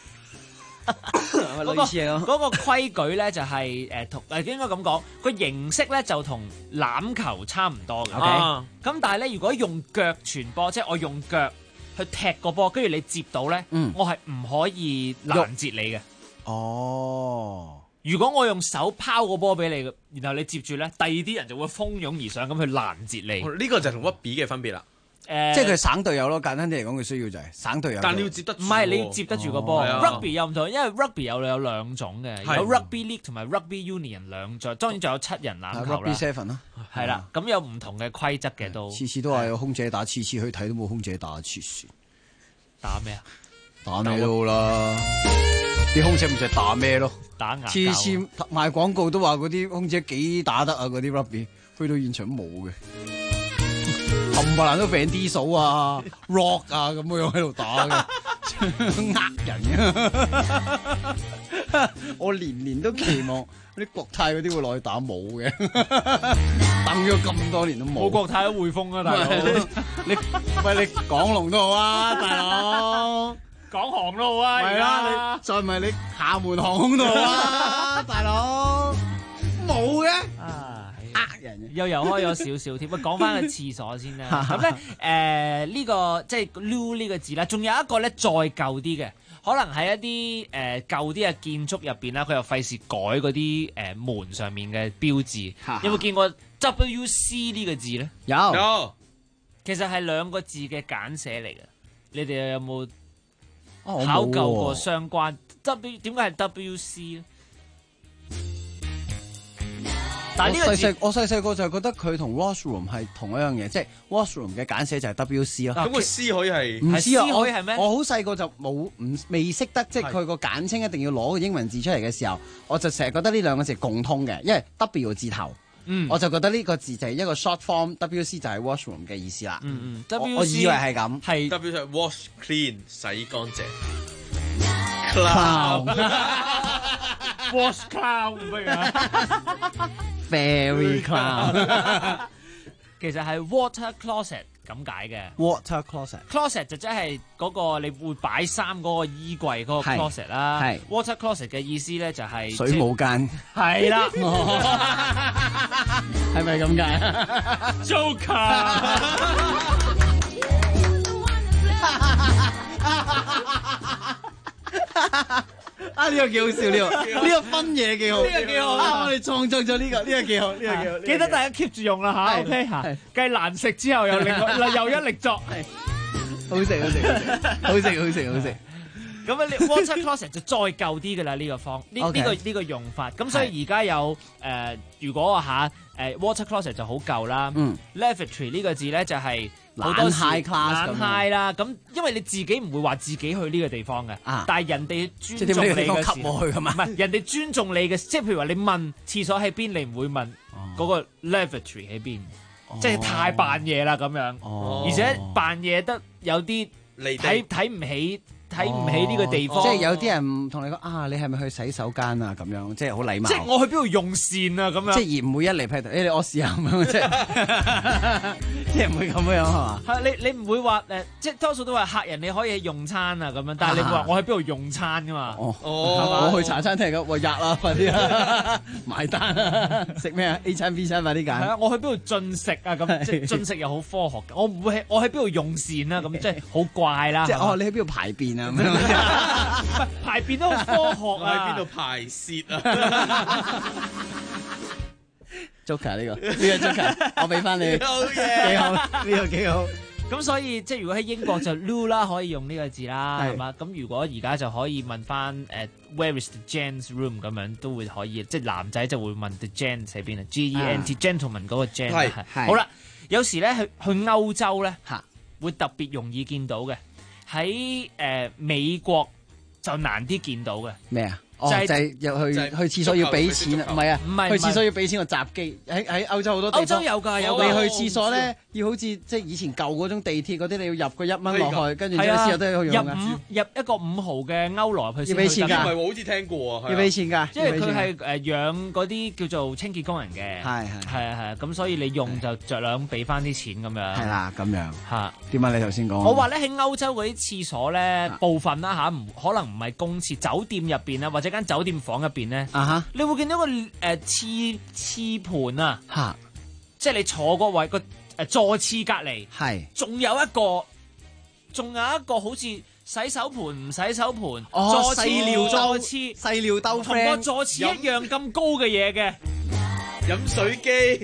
嗰個規矩咧就係同應該咁講，個形式咧就同欖球差唔多嘅。咁但係咧，如果用腳傳波，即係我用腳去踢個波，跟住你接到咧，我係唔可以攔截你嘅。 哦， 如果我用手拋個波俾你，然後你接住咧，第二啲人就會蜂擁而上咁去攔截你。 呢個就同屈比嘅分別啦。 即係佢省隊友咯，簡單啲嚟講，佢需要就係省隊友。 但你要接得住， 唔係你要接得住個波。Rugby 又唔同，因為 Rugby 有兩種嘅，有 Rugby League 同埋 Rugby Union 兩種，當然仲有7人欖球啦。 Rugby Seven 啦， 係啦，咁有唔同嘅規則嘅都。 次次都話有空姐打，次次去睇都冇空姐打，黐線。 打咩啊？ 打咩都好啦，啲空姐唔知打咩咯。 打牙。 次次賣廣告都話嗰啲空姐幾打得啊，嗰啲 Rugby 去到現場冇嘅。冚唪唥都病啲數啊 ，rock 啊咁樣喺度打嘅，呃人嘅。我年都期望啲國泰嗰啲會落去打冇嘅，等咗咁多年都冇。 冇國泰都匯豐啊，大佬。 你港龍都好啊，大佬。 港航都好啊， 係啦，你再唔係你廈門航空都好啊，大佬。冇嘅。人又開咗少少添，講翻個廁所先啦。咁咧呢個即係 loo 呢個字啦，仲有一個咧再舊啲嘅，可能喺一啲舊啲嘅建築入邊啦，佢又費事改嗰啲門上面嘅標誌。有冇見過 WC 呢個字咧？ 有， 其實係兩個字嘅簡寫嚟嘅。你哋有冇考究過相關？W 點解係 WC 咧？ 我細個就係覺得佢同 washroom 係同一樣嘢，即係 washroom 嘅簡寫就係 WC 咯。 咁個 C 可以係唔知啊？ 可以係咩？ 我好細個就未識得，即係佢個簡稱一定要攞個英文字出嚟嘅時候，我就成日覺得呢兩個字共通嘅，因為 W 字頭，我就覺得呢個字就係一個 short form， WC 就係 washroom 嘅意思啦。我以為係咁， 係 W 就係 wash clean 洗乾淨。 Wash cloud 不如啊 ，very cloud， 其實係 water closet 咁解嘅。 water closet 就即係嗰個你會擺衫嗰個衣櫃嗰個 closet 啦。係 water closet 嘅意思咧就係水舞間。 係啦， 係咪咁解 ？Joker。 呢個幾好笑，呢個分嘢幾好，呢個幾好啊！我哋創作咗呢個幾好，呢個幾好。 記得大家 keep 住用啦嚇 ，OK 嚇。繼難食之後又一力作， 好食。 咁啊，water closet 就再舊啲嘅啦，呢個方呢個用法。咁所以而家有如果話water closet 就好舊啦。lavatory 呢個字咧就係好多時 high class 懶 high 啦。咁因為你自己唔會話自己去呢個地方嘅，但係人哋尊重你嘅時候， 吸我去㗎嘛？ 唔係人哋尊重你嘅，即係譬如話你問廁所喺邊，你唔會問嗰個 lavatory 喺邊，即係太扮嘢啦咁樣，而且扮嘢得有啲睇唔起呢個地方， 即係有啲人同你講啊，你係咪去洗手間啊？咁樣即係好禮貌。 即係我去邊度用膳啊？咁樣即係而唔會一嚟批你屙屎啊咁樣，即係唔會咁樣係嘛？ 係你唔會話即係多數都話客人你可以用餐啊咁樣，但係你會話我喺邊度用餐噶嘛？ 我去茶餐廳咁，喂，吔啦，快啲啊，埋單啊，食咩啊 ？A 餐 B 餐快啲揀。 係啊，我去邊度進食啊？咁即係進食又好科學嘅，我唔會我喺邊度用膳啊？咁即係好怪啦。 即係你喺邊度排便啊？ 排便都好科學啊！ 我喺邊度排泄啊 ？Joker 呢個 Joker， 我俾翻你，好嘢，幾好，呢個幾好。 咁所以即係如果喺英國就 loo 啦，可以用呢個字啦，係嘛？咁如果而家就可以問翻where is the gents room 咁樣都會可以，即係男仔就會問 the gents 喺邊啊 ，Gent gentleman 嗰個 gent 係。好啦，有時咧去歐洲咧會特別容易見到嘅。喺美國就難啲見到嘅咩啊？就係入去廁所要俾錢啊？唔係啊，唔係去廁所要俾錢個閘機。喺歐洲好多地方， 歐洲有㗎有㗎。 你去廁所咧，要好似即係以前舊嗰種地鐵嗰啲，你要入個1蚊落去，跟住之後先有得用㗎。 入一個5毫嘅歐羅入去要俾錢㗎。 唔係喎，好似聽過啊。 要俾錢㗎， 因為佢係養嗰啲叫做清潔工人嘅。係咁所以你用就著量俾翻啲錢咁樣。係啦，咁樣嚇。 點解你頭先講？ 我話咧喺歐洲嗰啲廁所咧，部分啦嚇，可能唔係公廁，酒店入邊啊，或者間酒店房入邊咧，你會見到個廁盤啊，即係你坐嗰位個座廁隔離，仲有一個好似洗手盤唔洗手盤，座廁尿座廁細尿兜同個座廁一樣咁高嘅嘢嘅飲水機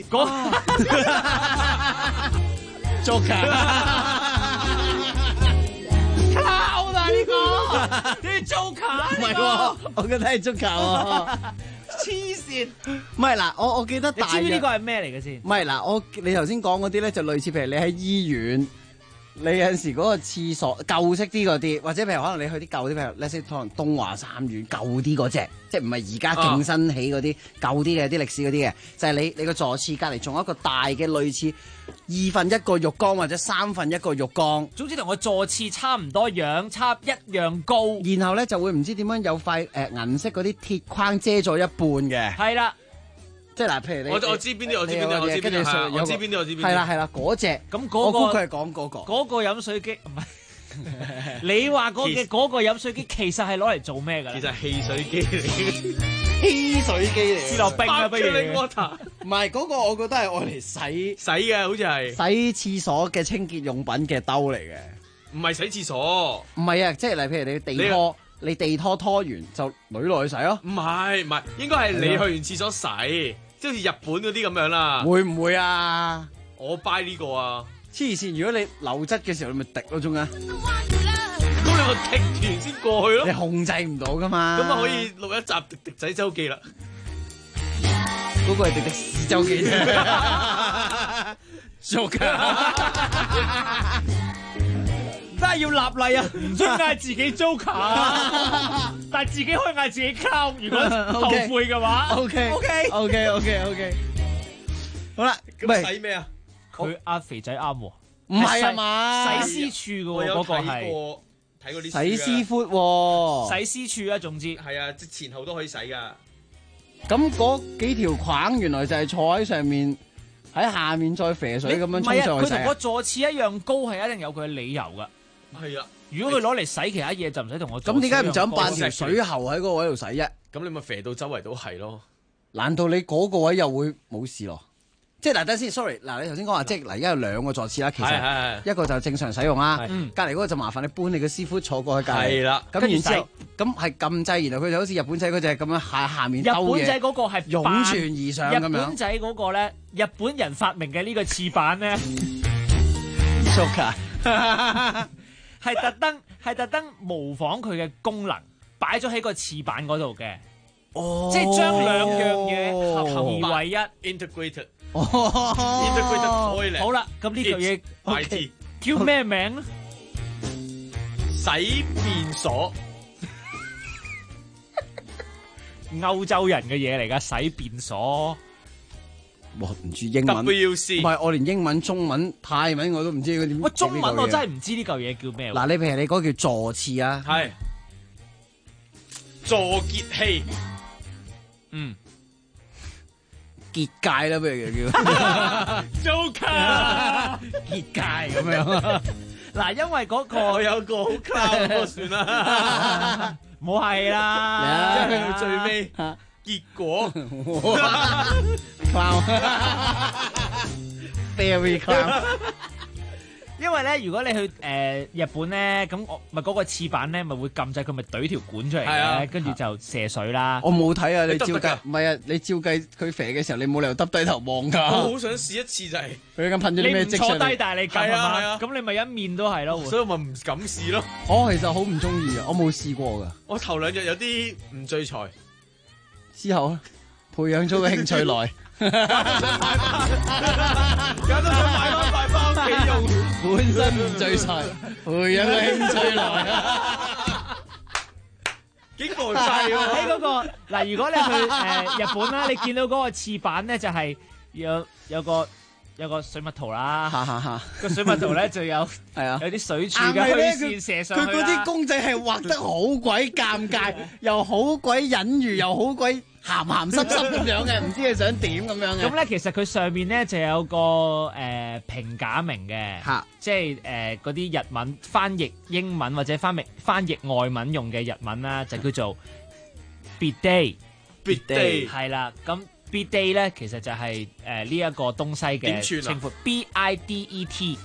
靠啦呢個，你租卡唔係喎，我覺得係足球喎， 黐線！ 唔係嗱，我記得大約， 你知唔知呢個係咩嚟嘅先？ 唔係嗱，你頭先講嗰啲咧就類似，譬如你喺醫院，你有陣時嗰個廁所舊式啲嗰啲，或者譬如可能你去啲舊啲，譬如咧可能東華三院舊啲嗰隻，即係唔係而家勁新起嗰啲舊啲嘅啲歷史嗰啲嘅，就係你個座廁隔離仲有一個大嘅類似1/2個浴缸或者1/3個浴缸， 總之同個座廁差唔多樣，差一樣高。 然後咧就會唔知點樣有塊銀色嗰啲鐵框遮咗一半嘅。 係啦。 即係嗱，譬如你我知邊啲，我知邊啲，我知邊啲， 係啦，嗰隻咁我估佢係講嗰個飲水機唔係。你話嗰個飲水機其實係攞嚟做咩㗎？ 其實係汽水機嚟嘅， 汽水機嚟， 試落冰啊不如。 唔係嗰個，我覺得係愛嚟洗嘅，好似係洗廁所嘅清潔用品嘅兜嚟嘅， 唔係洗廁所。 唔係啊，即係例如你地拖。你地拖完就攞落去洗咯？ 唔係，應該係你去完廁所洗，即係好似日本嗰啲咁樣啦。 會唔會啊？ 我 buy 呢個啊！ 黐線，如果你流質嘅時候，你咪滴咯，中間。 咁你個滴完先過去咯。 你控制唔到噶嘛？ 咁啊可以錄一集迪迪仔周記啦。 嗰個係迪迪屎周記啫。 真係要立例啊！唔准嗌自己租卡，但係自己可以嗌自己溝。如果後悔嘅話 ，OK。好啦， 咁洗咩啊？ 佢阿肥仔啱喎， 唔係啊嘛？ 洗絲處嘅喎，嗰個係睇過啲洗絲闊喎， 洗絲處啊，總之係啊，即前後都可以洗噶。 咁嗰幾條框原來就係坐喺上面。喺下面再肥水咁樣沖上去洗。 佢同個座廁一樣高，係一定有佢嘅理由噶。 係啊， 如果佢攞嚟洗其他嘢，就唔使同我。 咁點解唔就咁扮條水喉喺嗰個位度洗啫？ 咁你咪肥到周圍都係咯。 難道你嗰個位又會冇事咯？即係嗱，等先 ，sorry，嗱，你頭先講話，即係嗱，而家有2個座廁啦，其實一個就正常使用啦，隔離嗰個就麻煩你搬你個師傅坐過去隔離。 係啦， 咁然之後，咁係撳掣，然後佢就好似日本仔嗰隻咁樣下面兜嘢。 日本仔嗰個係湧泉而上咁樣。 日本仔嗰個咧，日本人發明嘅呢個廁板咧係特登模仿佢嘅功能，擺咗喺個廁板嗰度嘅。哦，即係將兩樣嘢合二為一 ，integrated。 好啦，咁呢嚿嘢叫咩名？ 洗便所。 歐洲人嘅嘢嚟㗎，洗便所。 我唔知英文 WC 唔係我連英文、中文、泰文我都唔知佢點。 喂，中文我真係唔知呢嚿嘢叫咩。 嗱，你譬如你嗰個叫坐廁啊， 係坐結器， 結界啦，不如叫 Joker 結界咁樣。 嗱，因為嗰個我有個好 clown 算啦， 冇係啦， 即係去到最尾。結果 clown very clown。 因為咧，如果你去日本咧，咁我咪嗰個廁板咧，咪會撳掣，佢咪懟條管出嚟嘅，跟住就射水啦。 我冇睇啊，你照計唔係啊？你照計佢肥嘅時候，你冇理由耷低頭望㗎。 我好想試一次就係佢咁噴咗啲咩積出嚟？ 你唔坐低，但係你撳係啊， 咁你咪一面都係咯。 所以我咪唔敢試咯。 我其實好唔中意啊，我冇試過㗎。 我頭兩日有啲唔聚財。 之後咧，培養咗個興趣來， 而家都想買翻塊翻屋企用。 本身唔聚財，培養個興趣來啊！ 幾過曬喎！ 喺嗰個嗱，如果你去日本啦，你見到嗰個廁板咧，就係有個水蜜桃啦，個水蜜桃咧就有有啲水柱嘅虛線射上去啦。 佢嗰啲公仔係畫得好鬼尷尬，又好鬼隱喻，又好鬼鹹鹹濕濕咁樣嘅，唔知佢想點咁樣嘅。 咁咧，其實佢上面咧就有個平假名嘅，即係嗰啲日文翻譯英文或者翻譯外文用嘅日文啦，就叫做 bidet， 係啦，咁。bidet 咧，其實就係呢一個東西嘅稱呼 ，bidet，bidet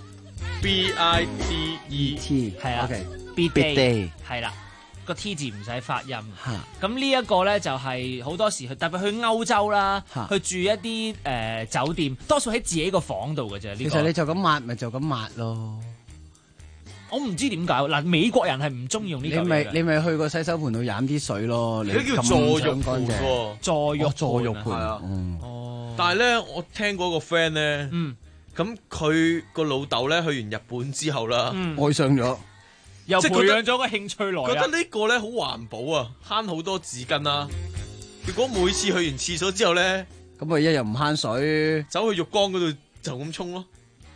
係啊 ，bidet 係啦，個 T 字唔使發音。咁呢一個咧就係好多時特別去歐洲啦，去住一啲酒店，多數喺自己個房度嘅啫。 其實你就咁抹，咪就咁抹咯。 我唔知點解嗱，美國人係唔中意用呢嚿嘢嘅。 你咪去個洗手盆度飲啲水咯。你叫坐浴盆喎， 坐浴盆係啊。但係咧，我聽過個 friend 咧，咁佢個老豆咧去完日本之後啦， 愛上咗， 又培養咗個興趣來啊。 覺得呢個咧好環保啊，慳好多紙巾啦。結果每次去完廁所之後咧， 咁咪一日唔慳水， 走去浴缸嗰度就咁沖咯。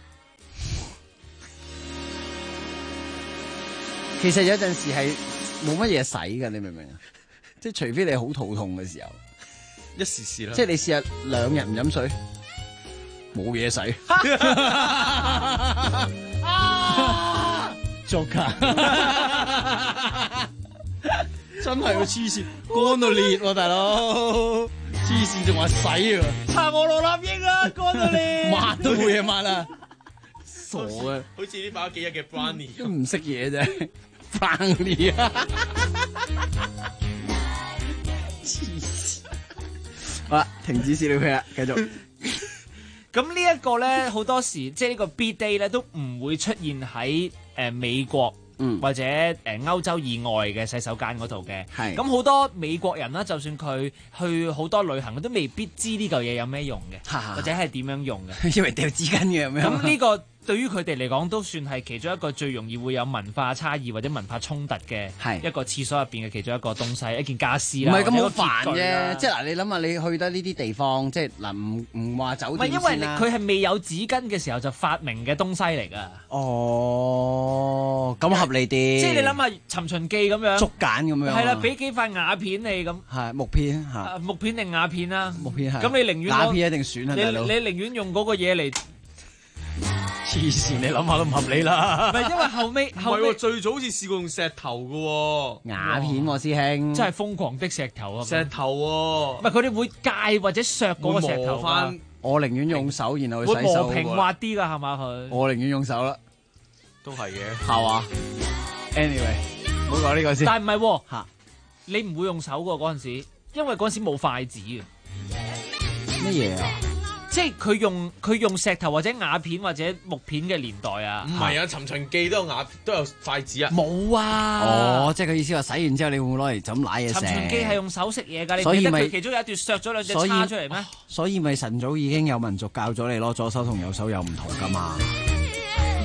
其實有陣時係冇乜嘢洗㗎，你明唔明啊？即係除非你好肚痛嘅時候， 一時時啦。 即係你試下2日唔飲水，冇嘢洗。Joker 真係個黐線，乾到裂喎，大佬！黐線仲話洗喎， 搽我羅立英啊，乾到裂， 抹都冇嘢抹啦，傻嘅， 好似呢把幾日嘅 Brownie 都唔識嘢啫。Brownie 啊！黐線！好啦，停止笑片啦，繼續。 咁呢一個咧，好多時即係呢個 bidet 咧，都唔會出現喺美國或者歐洲以外嘅洗手間嗰度嘅。係咁好多美國人啦，就算佢去好多旅行，佢都未必知呢嚿嘢有咩用嘅，或者係點樣用嘅。 以為掉紙巾嘅咁樣。 咁呢個對於佢哋嚟講，都算係其中一個最容易會有文化差異或者文化衝突嘅一個廁所入邊嘅其中一個東西，一件家私啦。 唔係咁好煩啫，即係嗱，你諗下，你去得呢啲地方，即係嗱，唔話酒店先啦。 唔係因為佢係未有紙巾嘅時候就發明嘅東西嚟㗎。 哦，咁合理啲。 即係你諗下《尋秦記》咁樣， 竹簡咁樣。 係啦，俾幾塊瓦片你咁。 係木片嚇。 木片定瓦片啦？ 木片係。 咁你寧願瓦片一定選啊，大佬。 你寧願用嗰個嘢嚟。 黐線，你諗下都唔合理啦。 唔係因為後尾唔係喎，最早好似試過用石頭嘅喎， 瓦片喎，師兄。 真係瘋狂的石頭啊！ 石頭喎， 唔係佢哋會戒或者削嗰個石頭翻。 我寧願用手，然後去洗手。 會磨平滑啲㗎係嘛佢？ 我寧願用手啦， 都係嘅， 係嘛 ？Anyway，唔好講呢個先。 但係唔係喎嚇，你唔會用手㗎嗰陣時，因為嗰陣時冇筷子嘅。 乜嘢啊？ 即係佢用石頭或者瓦片或者木片嘅年代啊， 唔係啊，《尋秦記》都有筷子啊， 冇啊。 哦，即係佢意思話洗完之後你會唔會攞嚟就咁舐嘢食？《 尋秦記》係用手食嘢㗎， 所以咪佢其中有一段削咗兩隻叉出嚟咩？ 所以咪晨早已經有民族教咗你咯，左手同右手有唔同㗎嘛。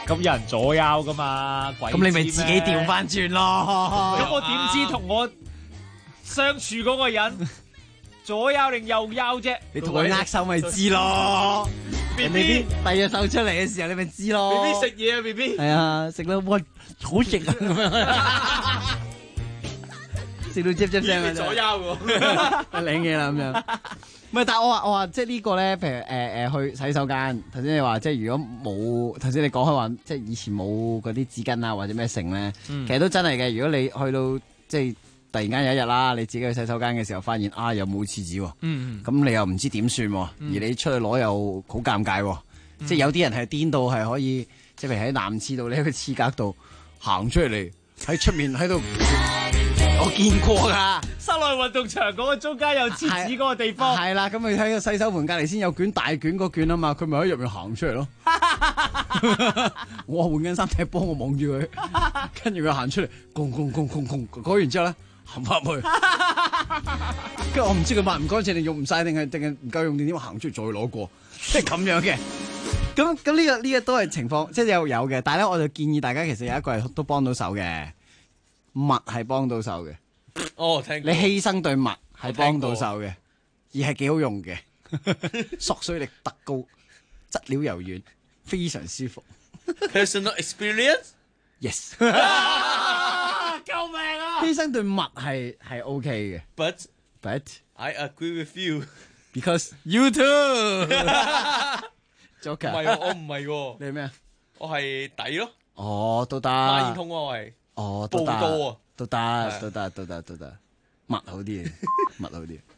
咁有人左右噶嘛？鬼知咩？ 咁你咪自己調翻轉咯。 咁我點知同我相處嗰個人左右定右右啫？ 你同佢握手咪知咯。人哋啲遞隻手出嚟嘅時候，你咪知咯。 B B 食嘢啊 ，B B 係啊，食到哇好食啊咁樣，食到啫聲啊！ 左右喎， 領嘢啦咁樣。唔係，但係我話即係呢個咧，譬如去洗手間，頭先你話即係如果冇頭先你講開話，即係以前冇嗰啲紙巾啊或者咩剩咧，其實都真係嘅。如果你去到即係突然間有一日啦，你自己去洗手間嘅時候，發現又冇廁紙喎，咁你又唔知點算喎，而你出去攞又好尷尬喎，即係有啲人係顛到係可以，即係譬如喺男廁度，你喺個廁格度行出嚟，喺出面喺度。我見過㗎， 室內運動場嗰個中間有廁紙嗰個地方， 係啦，咁咪喺個洗手盆隔離先有卷大卷嗰卷啊嘛，佢咪喺入面行出嚟咯。我換緊衫踢波，我望住佢，跟住佢行出嚟，公，改完之後咧，行翻去，跟住我唔知佢抹唔乾淨定用唔晒定係唔夠用定點行出嚟再攞過，即係咁樣嘅。咁呢個都係情況，即係有嘅，但係咧我就建議大家其實有一個係都幫到手嘅。襪係幫到手嘅， 哦，聽過你犧牲對襪係幫到手嘅，而係幾好用嘅，索水力特高，質料柔軟，非常舒服。 Personal experience？Yes 救命啊！ 犧牲對襪係 OK 嘅 ，but I agree with you because you too 。 Joker 唔係我唔係喎， 你係咩啊？ 我係底咯。 哦，都得。 孖煙通我係。 哦， 報多啊， 都得，襪好啲，襪好啲。